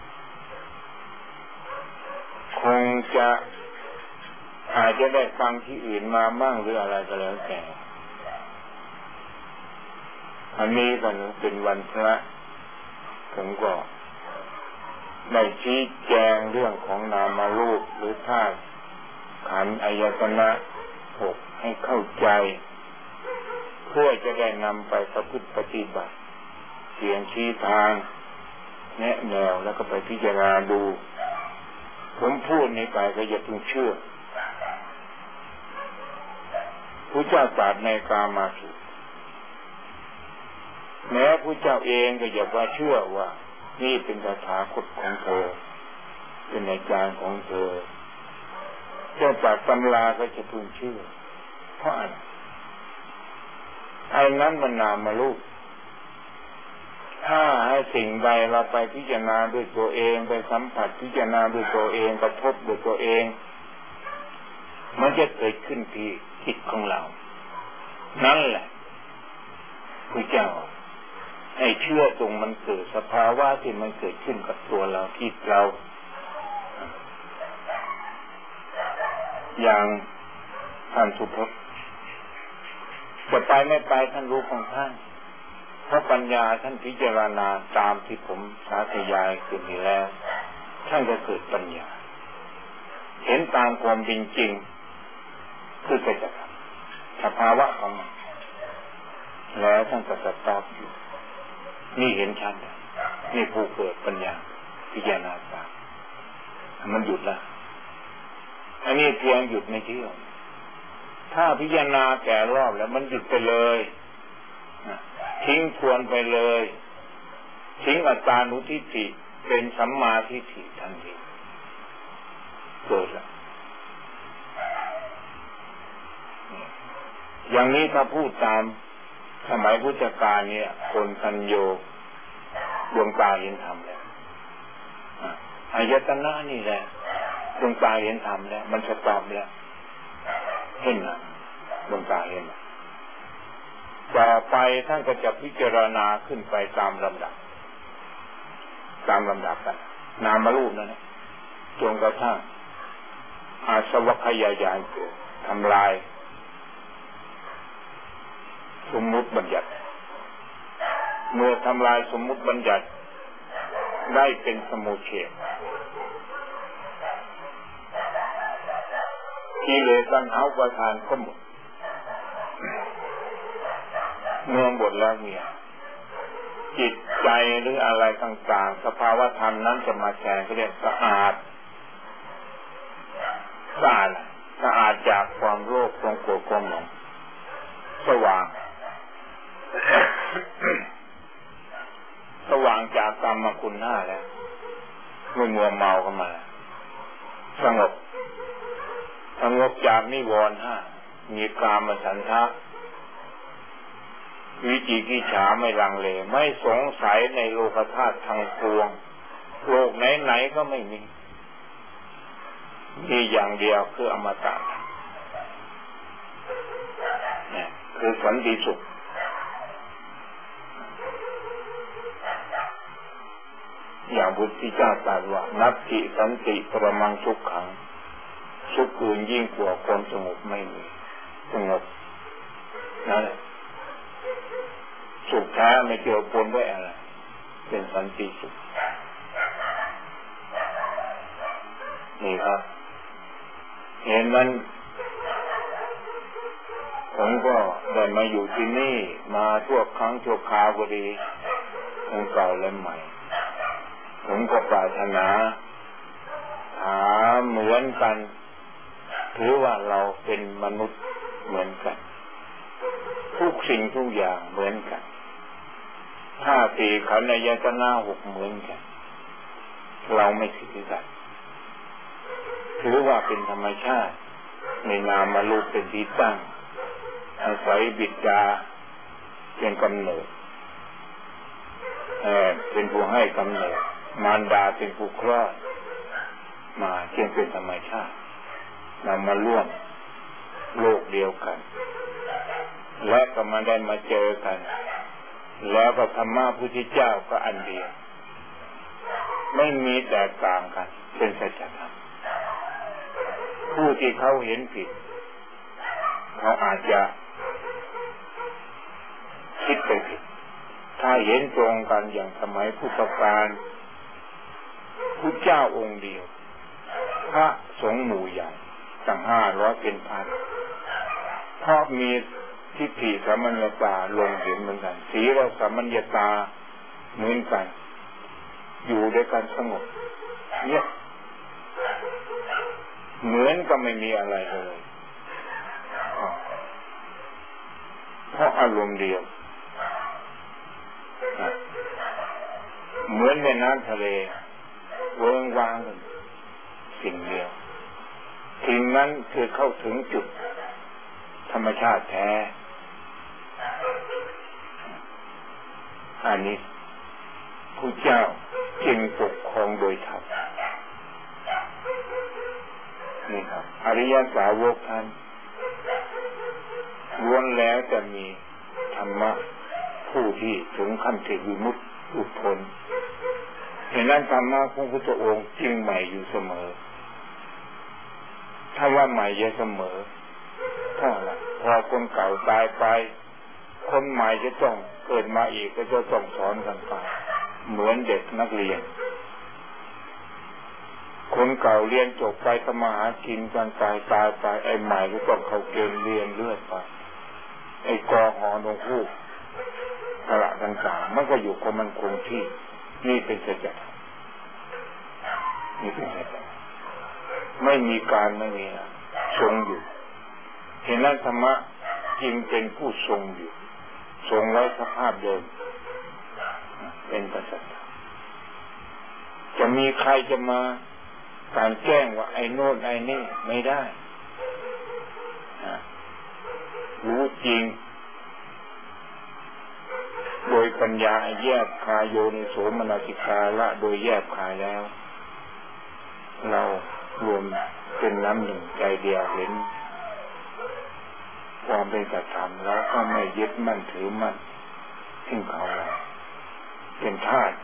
คงจะอาจจะได้ฟังที่อื่นมาบ้างหรืออะไรก็แล้วแต่อันนี้ก็เป็นวันพระผมก็ได้ชี้แจงเรื่องของนามรูปหรือธาตุขันธ์อายตนะ6ให้เข้าใจเพื่อจะได้นำไปประพฤติปฏิบัติเสียงชี้ทางแนะแนวแล้วก็ไปพิจารณาดูผมพูดนี้ไปก็อย่าเพิ่งเชื่อพระเจ้าตรัสในกามาสูตรแม้พระเจ้าเองก็อย่าว่าเชื่อว่านี่เป็นตถาคตของเธอเป็นอาจารย์ของเธอเจ้าจากตำราก็จะพึงเชื่อเพราะอะไรไอ้นั้นมันนามรูปถ้าให้สิ่งใดเราไปพิจารณาด้วยตัวเองไปสัมผัสพิจารณาด้วยตัวเองกระทบด้วยตัวเองมันจะเกิดขึ้นที่จิตของเรานั่นแหละพระเจ้าให้เชื่อตรงมันเกิดสภาวะที่มันเกิดขึ้นกับตัวเราที่เราอย่างท่านสุภพจะไปไม่ไปท่านรู้ของท่านเพราะปัญญาท่านพิจารณาตามที่ผมสาธยายขึ้นนี้แล้วท่านก็เกิดปัญญาเห็นตามความเป็นจริงคือสัจธรรมสภาวะของมันแล้วท่านก็สต๊อปอยู่นี่เห็นชัดนี่ผู้เกิดปัญญาพิจารณาตามมันหยุดแล้วอันนี้เพียงหยุดไม่เที่ยวถ้าพิจารณาแก่รอบแล้วมันหยุดไปเลยทิ้งทวนไปเลยทิ้งอัตตานุทิฏฐิเป็นสัมมาทิฏฐิทันทีเกิดแล้วอย่างนี้ถ้าพูดตามสมัยพุทธกาลเนี่ยคนทันโยดวงตาเห็นธรรมแล้วอายตนะนี่แหละดวงตาเห็นธรรมแล้วมันสตอมแล้วเห็นนะดวงตาเห็นต่อไปท่านก็จะพิจารณาขึ้นไปตามลำดับกันนามรูปนั่นนะจนกระทั่งอาสวัคยายานเกิดทำลายสมมุติบัญญัติเมื่อทำลายสมมุติบัญญัติได้เป็นสมุเฉทกิเลสตัณหาอุปาทานก็หมดเมื่อหมดแล้วเนี่ยจิตใจหรืออะไรต่างๆสภาวะธรรมนั้นจะมาแทนก็เรียกสะอาดจากความโลภความโกรธความหลงสว่างจากกรรมคุณห้าแล้วไม่มัวเมากันมาสงบจากนิวรณ์ห้ามีกามฉันทะวิจิกิจฉาไม่ลังเลไม่สงสัยในโลกธาตุทั้งปวงโลกไหนๆก็ไม่มีอย่างเดียวคืออมตะเนี่ยคือสันติสุขอย่างพุทธเจ้าตรัสว่านัตถิสันติปรมังสุขขังสุขอื่นยิ่งกว่าความสงบไม่มีสงบนั่นแหละสุขแท้ไม่เกี่ยวปนด้วยอะไรเป็นสันติสุขนี่ครับเห็นนั้นผมก็ได้มาอยู่ที่นี่มาทั่วครั้งทั่วคราวก็ดีทั้งเก่าและใหม่ผมก็ปรารถนาหาเหมือนกันถือว่าเราเป็นมนุษย์เหมือนกันทุกสิ่งทุกอย่างเหมือนกันธาตุสี่ขันธ์อายตนะหกเหมือนกันเราไม่ถือกันถือว่าเป็นธรรมชาติในนามรูปเป็นที่ตั้งอาศัยบิดาเป็นกำเนิดเป็นผู้ให้กำเนิดมารดาเป็นผู้คลอดมาจึงเป็นธรรมชาตินำมาร่วมโลกเดียวกันและก็มาได้มาเจอกันแล้วก็ธรรมะพุทธเจ้าก็อันเดียวไม่มีแตกต่างกันเป็นสัจธรรมผู้ที่เขาเห็นผิดเขาอาจจะคิดไปผิดถ้าเห็นตรงกันอย่างสมัยพุทธกาลพุทธเจ้าองค์เดียวพระสงฆ์หมู่ใหญ่ตั้ง500เป็นพันเพราะมีทิฏฐิสัมมัญญตาลงเห็นเหมือนกันศีลสัมมัญญตาเหมือนกันอยู่ด้วยกันสงบเนี่ยเหมือนก็ไม่มีอะไรเลยเพราะอารมณ์เดียวเหมือนแม่น้ำทะเลเวิ้งว้างสิ่งเดียวสิ่งนั้นคือเข้าถึงจุดธรรมชาติแท้อันนี้ผู้เจ้าจึงปกครองโดยธรรมนี่ครับอริยสาวกท่านล้วนแล้วจะมีธรรมะผู้ที่ถึงขั้นเทวิมุตติหลุดพ้นเห็นนั้นธรรมะของพระพุทธองค์จึงใหม่อยู่เสมอถ้าว่าใหม่จะเสมอเท่านั้นพอคนเก่าตายไปคนใหม่จะต้องเกิดมาอีกก็จะต้องสอนกันไปเหมือนเด็กนักเรียนคนเก่าเรียนจบไปทำมาหากินกันตายไปไอ้ใหม่ก็ต้องเข้าเกณฑ์เรียนเรื่อยไปไอ้กอหอนกฮูกสระต่างๆมันก็อยู่ของมันคงที่นี่เป็นสัจธรรมนี่เป็นสัจธรรมไม่มีการไม่มีทรงอยู่เห็นนั้นธรรมะจึงเป็นผู้ทรงอยู่ทรงไว้สภาพเดิมเป็นสัจธรรมจะมีใครจะมาการแจ้งว่าไอ้โน่นไอ้นี่ไม่ได้รู้จริงโดยปัญญาแยกคายโยนิโสมนสิกาละโดยแยกคายแล้วเรารวมเป็นน้ำหนึ่งใจเดียวเห็นความเป็นสัจธรรมแล้วก็ไม่ยึดมั่นถือมั่นทิ้งเขาเราเป็นธาตุ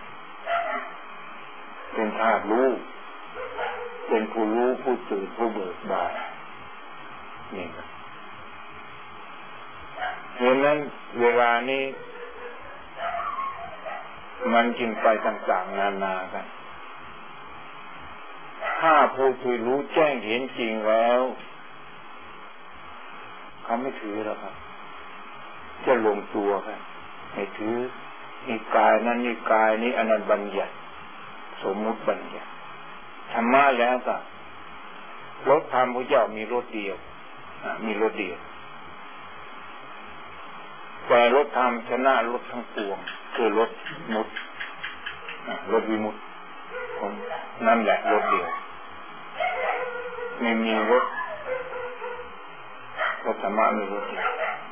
รู้เป็นผู้รู้ผู้ตื่นผู้เบิกบานนี่เพราะนั้นเวลานี้มันจึงไปต่างๆนานากันถ้าผู้ที่รู้แจ้งเห็นจริงแล้วเขาไม่ถือหรอกครับจะลงตัวกันไม่ถือนี่กายนั้นนี่กายนี้อนันต์บัญญัติสมมุติบัญญัติธรรมะแล้วก็รถธรรมพระเจ้ามีรถเดียวมีรถเดียวแต่รถธรรมชนะรถทั้งปวงคือรถมุตติรถวิมุตตินั่นแหละรถเดียวไม่มีรถธรรมะมีรถเดียว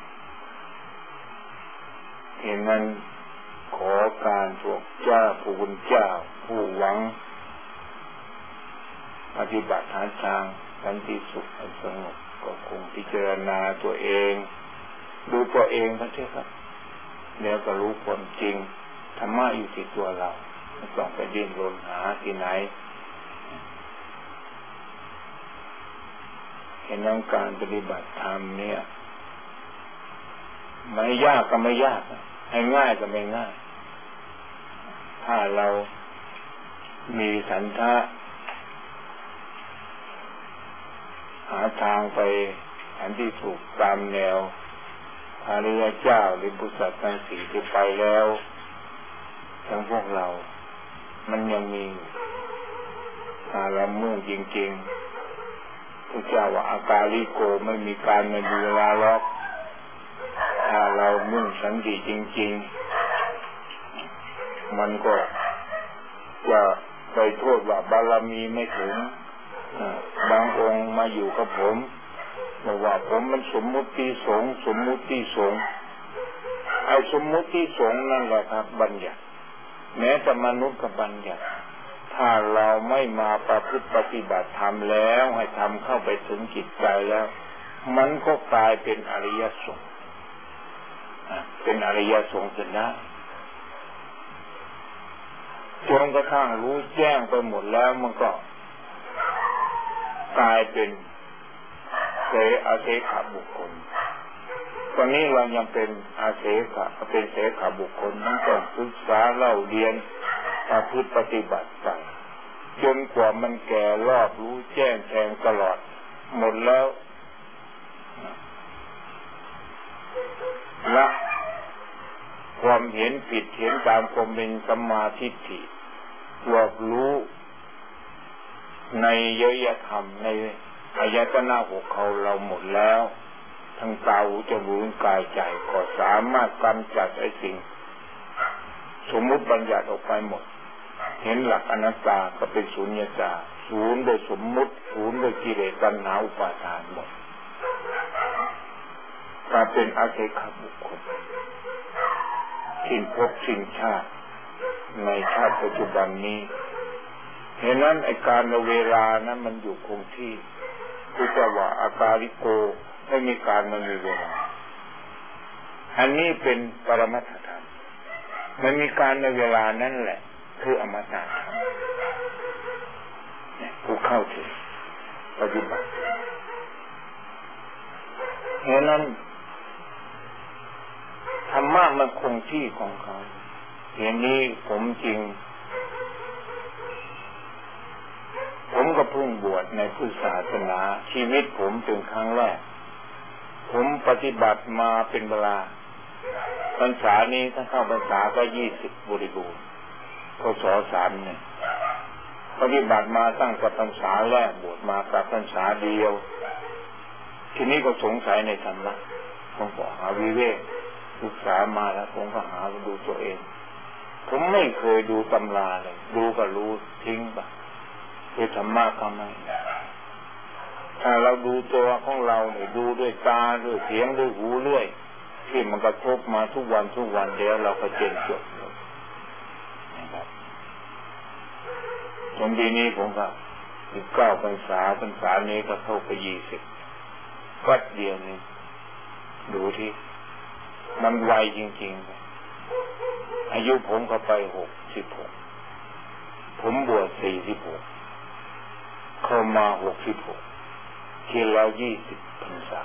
เห็นนั้นขอการพวกเจ้าผู้บุญเจ้าผู้หวังปฏิบัติหาทางสันติสุขอันสงบก็คงพิจารณาตัวเองดูตัวเองพระเจ้าครับแล้วก็รู้ความจริงธรรมะอยู่ที่ตัวเราไม่ต้องไปดิ้นรนหาที่ไหนเห็นน้องการปฏิบัติธรรมเนี่ยไม่ยากก็ไม่ยากให้ง่ายก็ไม่ง่ายถ้าเรามีสันทะหาทางไปอันที่ถูกตามแนวพระริยเจ้าหรือบุษบทั้งสี่ที่ไปแล้วทั้งพวกเรามันยังมีถ้าเรามุ่งจริงๆพระเจ้าว่าอากาลิโกไม่มีการไม่มีเวลาล็อกถ้าเรามุ่งสันติจริงๆมันก็จะไปโทษว่าบารมีไม่ถึงบางองค์มาอยู่กับผมบอกว่าผมมันสมมุติสงฆ์ไอ้สมมุติสงฆ์นั่นแหละครับบัญญัติแม้แต่มนุษย์ก็บัญญัติถ้าเราไม่มาประพฤติปฏิบัติธรรมแล้วให้ทำเข้าไปถึงจิตใจแล้วมันก็กลายเป็นอริยสงฆ์เป็นอริยสงฆ์จนได้จนกระทั่งรู้แจ้งไปหมดแล้วมันก็กลายเป็นอาเสขบุคคลตอนนี้เรายังเป็นอาเสขเป็นเสขบุคคลต้องศึกษาเล่าเรียนประพฤติปฏิบัติไปจนกว่ามันแก่รอบรู้แจ้งแทงตลอดหมดแล้วละความเห็นผิดเห็นตามความเป็นสัมมาทิฏฐิรอบรู้ในเยยธรรมในอายตนะหกเขาเราหมดแล้วทั้งตาหูจมูกกายใจก็สามารถกำจัดไอ้สิ่งสมมุติบัญญัติออกไปหมดเห็นหลักอนัตตาก็เป็นสุญญตาศูนย์โดยสมมุติศูนย์โดยกิเลสตัณหาอุปาทานหมดการเป็นอาเขขบุคคลสิ้นภพสิ้นชาติในชาติปัจจุบันนี้เห็นนั้นไอ้การเวลานั้นมันอยู่คงที่คือจะว่าอาการิโกไม่มีการไม่มีเวลาอันนี้เป็นปรมัตถธรรมมันมีการในเวลานั่นแหละคืออมตะธรรมผู้เข้าถึงปฏิบัติเพราะนั้นธรรมะมันคงที่ของเขาทีนี้ผมก็เพิ่งบวชในพุทธศาสนาชีวิตผมเป็นครั้งแรกผมปฏิบัติมาเป็นเวลาพรรษานี้ถ้าเข้าพรรษาก็20บริบูรณ์พศ3เนี่ยปฏิบัติมาตั้งแต่พรรษาแรกบวชมากับพรรษาเดียวทีนี้ก็สงสัยในธรรมะผมก็หาวิเวกศึกษามาแล้วผมก็หาดูตัวเองผมไม่เคยดูตำราเลยดูก็รู้ทิ้งไปคือธรรมะก็ไม่ถ้าเราดูตัวของเราเนี่ยดูด้วยตาด้วยเสียงด้วยหูด้วยที่มันกระทบมาทุกวันเดี๋ยวเราก็เจนจบนะครับจนปีนี้ผมก็19พรรษานี้ก็เข้าไป20ก็เดียวนี้ดูที่มันไวจริงๆอายุผมก็ไป66ผมบวช46เข้ามา66คิดแล้ว20พรรษา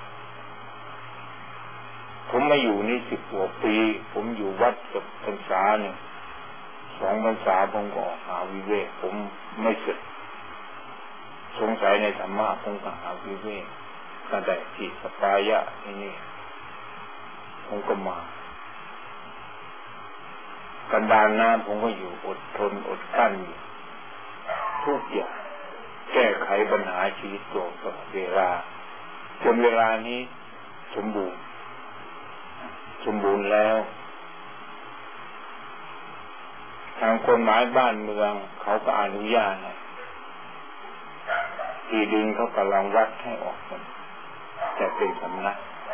ผมมาอยู่นี่10 กว่าปีผมอยู่วัดกับพรรษาเนี่ย2 พรรษาผมก็หาวิเวกผมไม่สึกสงสัยในธรรมะผมก็หาวิเวกก็ได้ที่สปายะนี่ผมก็มากันดารน้ำผมก็อยู่อดทนอดกั้นอยู่ทุกอย่างแก้ไขปัญหาชีวิตตัวตลอดเวลาจนเวลานี้สมบูรณ์แล้วทางกฎหมายบ้านเมืองเขาก็อนุญาตนะที่ดินเขากำลังวัดให้ออกมันแต่เป็นสำนัก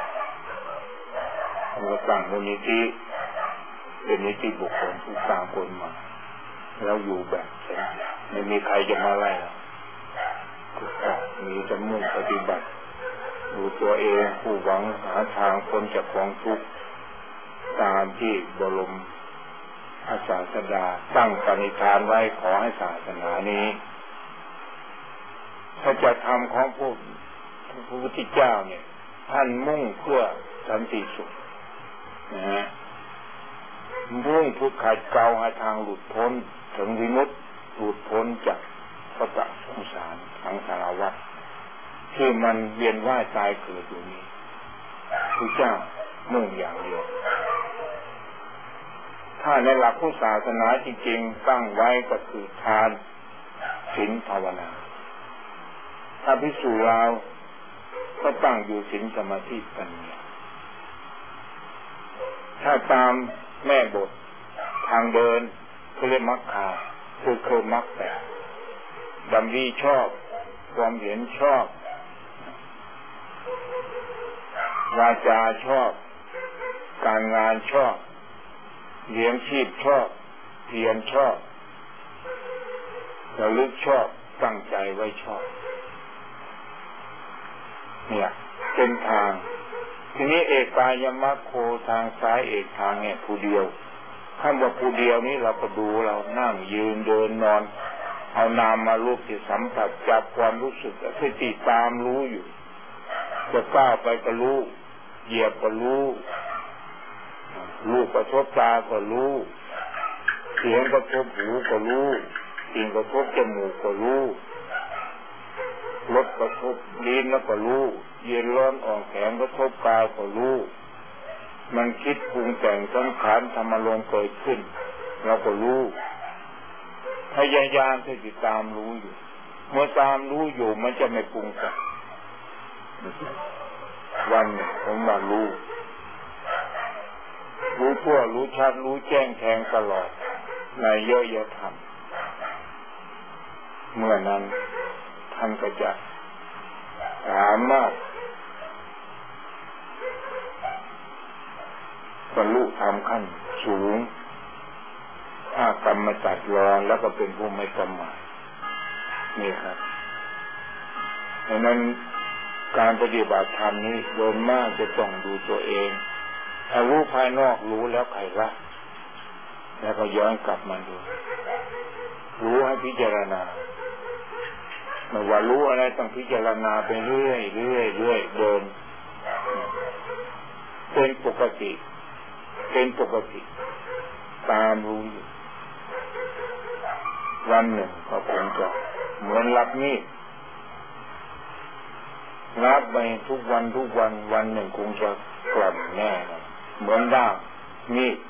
เราตั้งมูลนิธิเป็นนิติบุคคลที่สร้างคนมาแล้วอยู่แบบไม่มีใครจะมาไล่เรามีจะมุ่งปฏิบัติดูตัวเองผู้หวังหาทางพ้นจากความทุกข์ตามที่บรมศาสดาตั้งปณิธานไว้ขอให้ศาสนานี้ถ้าจะทำของพระพุทธเจ้าเนี่ยท่านมุ่งเพื่อสันติสุขนะฮะมุ่งเพื่อขัดเกลาให้ทางหลุดพ้นถึงวิมุตติหลุดพ้นจากวัฏสงสารทางสารวัฏที่มันเวียนว่ายตายเกิดอยู่นี้พระเจ้ามุ่งอย่างเดียวถ้าในหลักพุทธศาสนาจริงๆตั้งไว้ก็คือทานศีลภาวนาถ้าภิกษุเราก็ตั้งอยู่ศีลสมาธิปัญญาถ้าตามแม่บททางเดินคือเรียกมรรคาคือมรรคแต่ดำริชอบความเห็นชอบวาจาชอบการงานชอบเลี้ยงชีพชอบเพียรชอบระลึกชอบตั้งใจไว้ชอบเนี่ยเป็นทางทีนี้เอกายมัคโคทางซ้ายเอกทางเนี่ยผู้เดียวคำว่าผู้เดียวนี้เราก็ดูเรานั่งยืนเดินนอนเอานามมารูปที่สัมผัสจับความรู้สึกที่ติดตามรู้อยู่จะก้าวไปก็รู้เหยียบก็รู้ลูกกระทบตาก็รู้เสียงกระทบหูก็รู้กลิ่นกระทบจมูกก็รู้รสกระทบลิ้นแล้วก็รู้เย็นร้อนอ่อนแข็งกระทบกายก็รู้มันคิดปรุงแต่งสังขารธรรมารมณ์เกิดขึ้นเราก็รู้พยายามที่จะตามรู้อยู่เมื่อตามรู้อยู่มันจะไม่ปรุงแต่งวันผมมารู้รู้ทั่วรู้ชัดรู้แจ้งแทงตลอดในเยอะยธรรมเมื่อนั้นท่านก็จะสามารถบรรลุธรรมขั้นสูงกรรมตัดรอนแล้วก็เป็นผู้ไม่ประมาทนี่ครับเพราะนั้นการปฏิบัติธรรมนี้โดยมากจะต้องดูตัวเองถ้ารู้ภายนอกรู้แล้วใครละแล้วก็ย้อนกลับมาดูรู้ให้พิจารณาไม่ว่ารู้อะไรต้องพิจารณาไปเรื่อยเรื่อยเรื่อยเดินเป็นปกติตามรู้อยู่วันหนึ่งก็คงจะเหมือนรับมีดรับไปทุกวันวันหนึ่งคงจะกล่อมแน่เหมือนด้ามมีด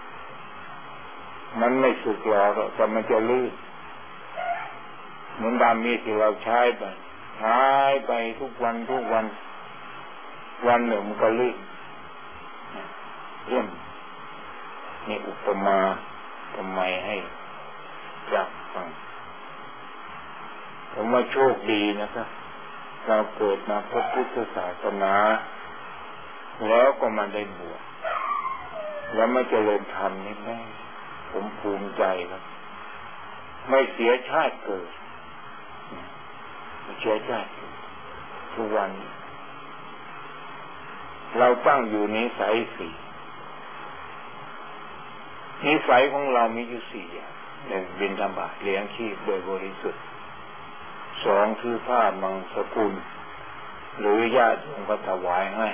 มันไม่สึกหรอกแต่มันจะลื่นเหมือนด้ามมีดที่เราใช้ไปทุกวันวันหนึ่งมันก็ลื่นเรื่องนี่อุปมาทำไมให้จับฟังผมว่าโชคดีนะครับเราเกิดมาพบพุทธศาสนาแล้วก็มาได้บวชแล้วมาเจริญธรรมนี่แม่ผมภูมิใจครับไม่เสียชาติเกิดไม่เสียชาติทุกวันเราตั้งอยู่นิสัยสี่นิสัยของเรามีอยู่สี่อย่างหนึ่งบิณฑบาตเลี้ยงชีพโดยบริสุทธิ์สองคือผ้ามังสกุลหรือญาติโยมก็ถวายให้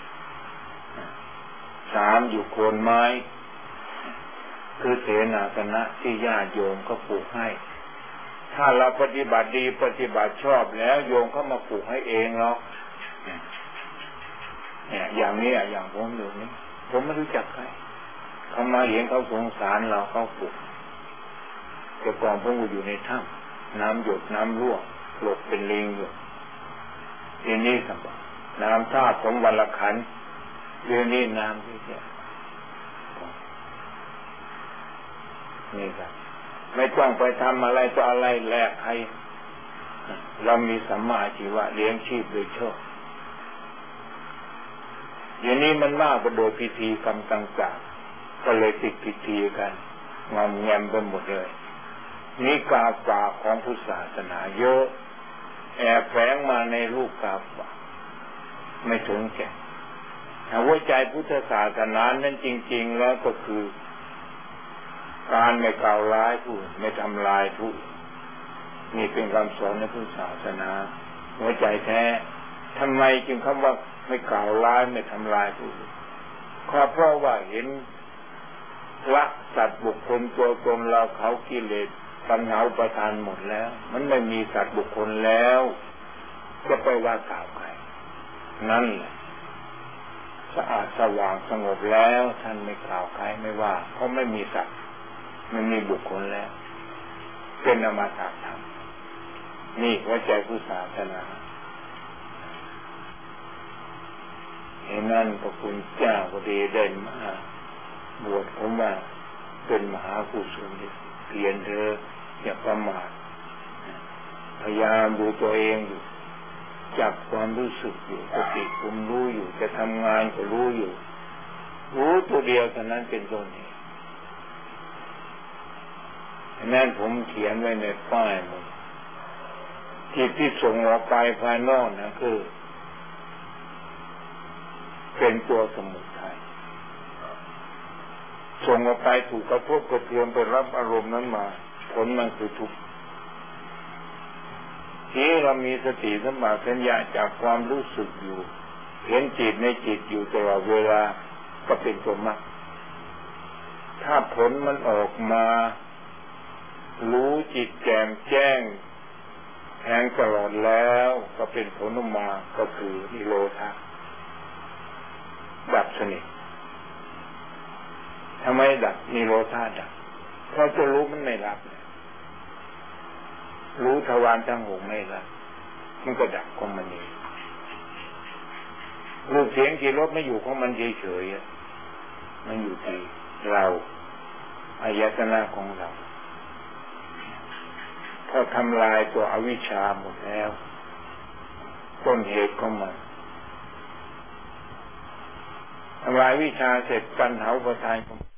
สามอยู่โคนไม้คือเสนาสนะที่ญาติโยมก็ปลูกให้ถ้าเราปฏิบัติดีปฏิบัติชอบแล้วโยมเขามาปลูกให้เองเนาะเนี่ยอย่างนี้อย่างผมอยู่นี้ผมไม่รู้จักใครเขามาเห็นเขาสงสารเราเขาปลูกแต่ก่อนผมอยู่ในถ้ำน้ำหยดน้ำรั่วหลบเป็นลิงอยู่ทีนี้สบายน้ำท่าผมวันละขันเรื่องนี้น้ำที่เนี่ยนี่ครับไม่ต้องไปทำอะไรต่ออะไรแลกใครเรามีสัมมาอาชีวะเลี้ยงชีพโดยชอบอย่างนี้มันมากไปโดยพิธีกรรมต่างๆก็เลยติดพิธีกันงอมแงมไปหมดเลยนี่กาฝากของพุทธศาสนาเยอะแอบแฝงมาในรูปกาฝากไม่ถึงแก่หัวใจพุทธศาสนานั้นจริงๆแล้วก็คือการไม่กล่าวร้ายผู้ไม่ทำลายผู้นี่เป็นคำสอนในพุทธศาสนาหัวใจแท้ทำไมจึงคำว่าไม่กล่าวร้ายไม่ทำลายผู้เพราะว่าเห็นละสัตว์บุคคลตัวตนเราเขากิเลสปัญหาอุปทานหมดแล้วมันไม่มีสัตว์บุคคลแล้วจะไปว่ากล่าวใครนั่นแหละสะอาดสว่างสงบแล้วท่านไม่กล่าวใครไม่ว่าเพราะไม่มีสัตว์ไม่มีบุคคลแล้วเป็นอมตะธรรมนี่หัวใจพุทธศาสนาเห็นนั่นพระคุณเจ้าก็ดีได้มาบวชผมว่าเป็นมหากุศลเพียรเธออย่าประมาทพยายามดูตัวเองอยู่จับความรู้สึกอยู่สติคุมรู้อยู่จะทำงานก็รู้อยู่รู้ตัวเดียวเท่านั้นเป็นต้นนี้นั่นผมเขียนไว้ในป้ายมันที่ส่งออกไปภายนอกนะคือเป็นตัวสมุทัยส่งออกไปถูกกระทบกระเทือนไปรับอารมณ์นั้นมาผลมันคือทุกข์ที่เรามีสติสัมปชัญญะจากความรู้สึกอยู่เห็นจิตในจิตอยู่ตลอดเวลาก็เป็นตัวมรรคถ้าผลมันออกมารู้จิตแจ่มแจ้งแทงตลอดแล้วก็เป็นผลออกมาก็คือนิโรธะดับสนิททำไมดับนิโรธาดับเพราะจะรู้มันไม่รับรู้ทวารทั้งหกไม่รับมันก็ดับของมันเองรูปเสียงกลิ่นรสไม่อยู่ของมันเฉยๆมันอยู่ที่เราอายตนะของเราพอทำลายตัวอวิชชาหมดแล้วต้นเหตุของมันทำลายวิชาเสร็จปัญหาอุปทานของ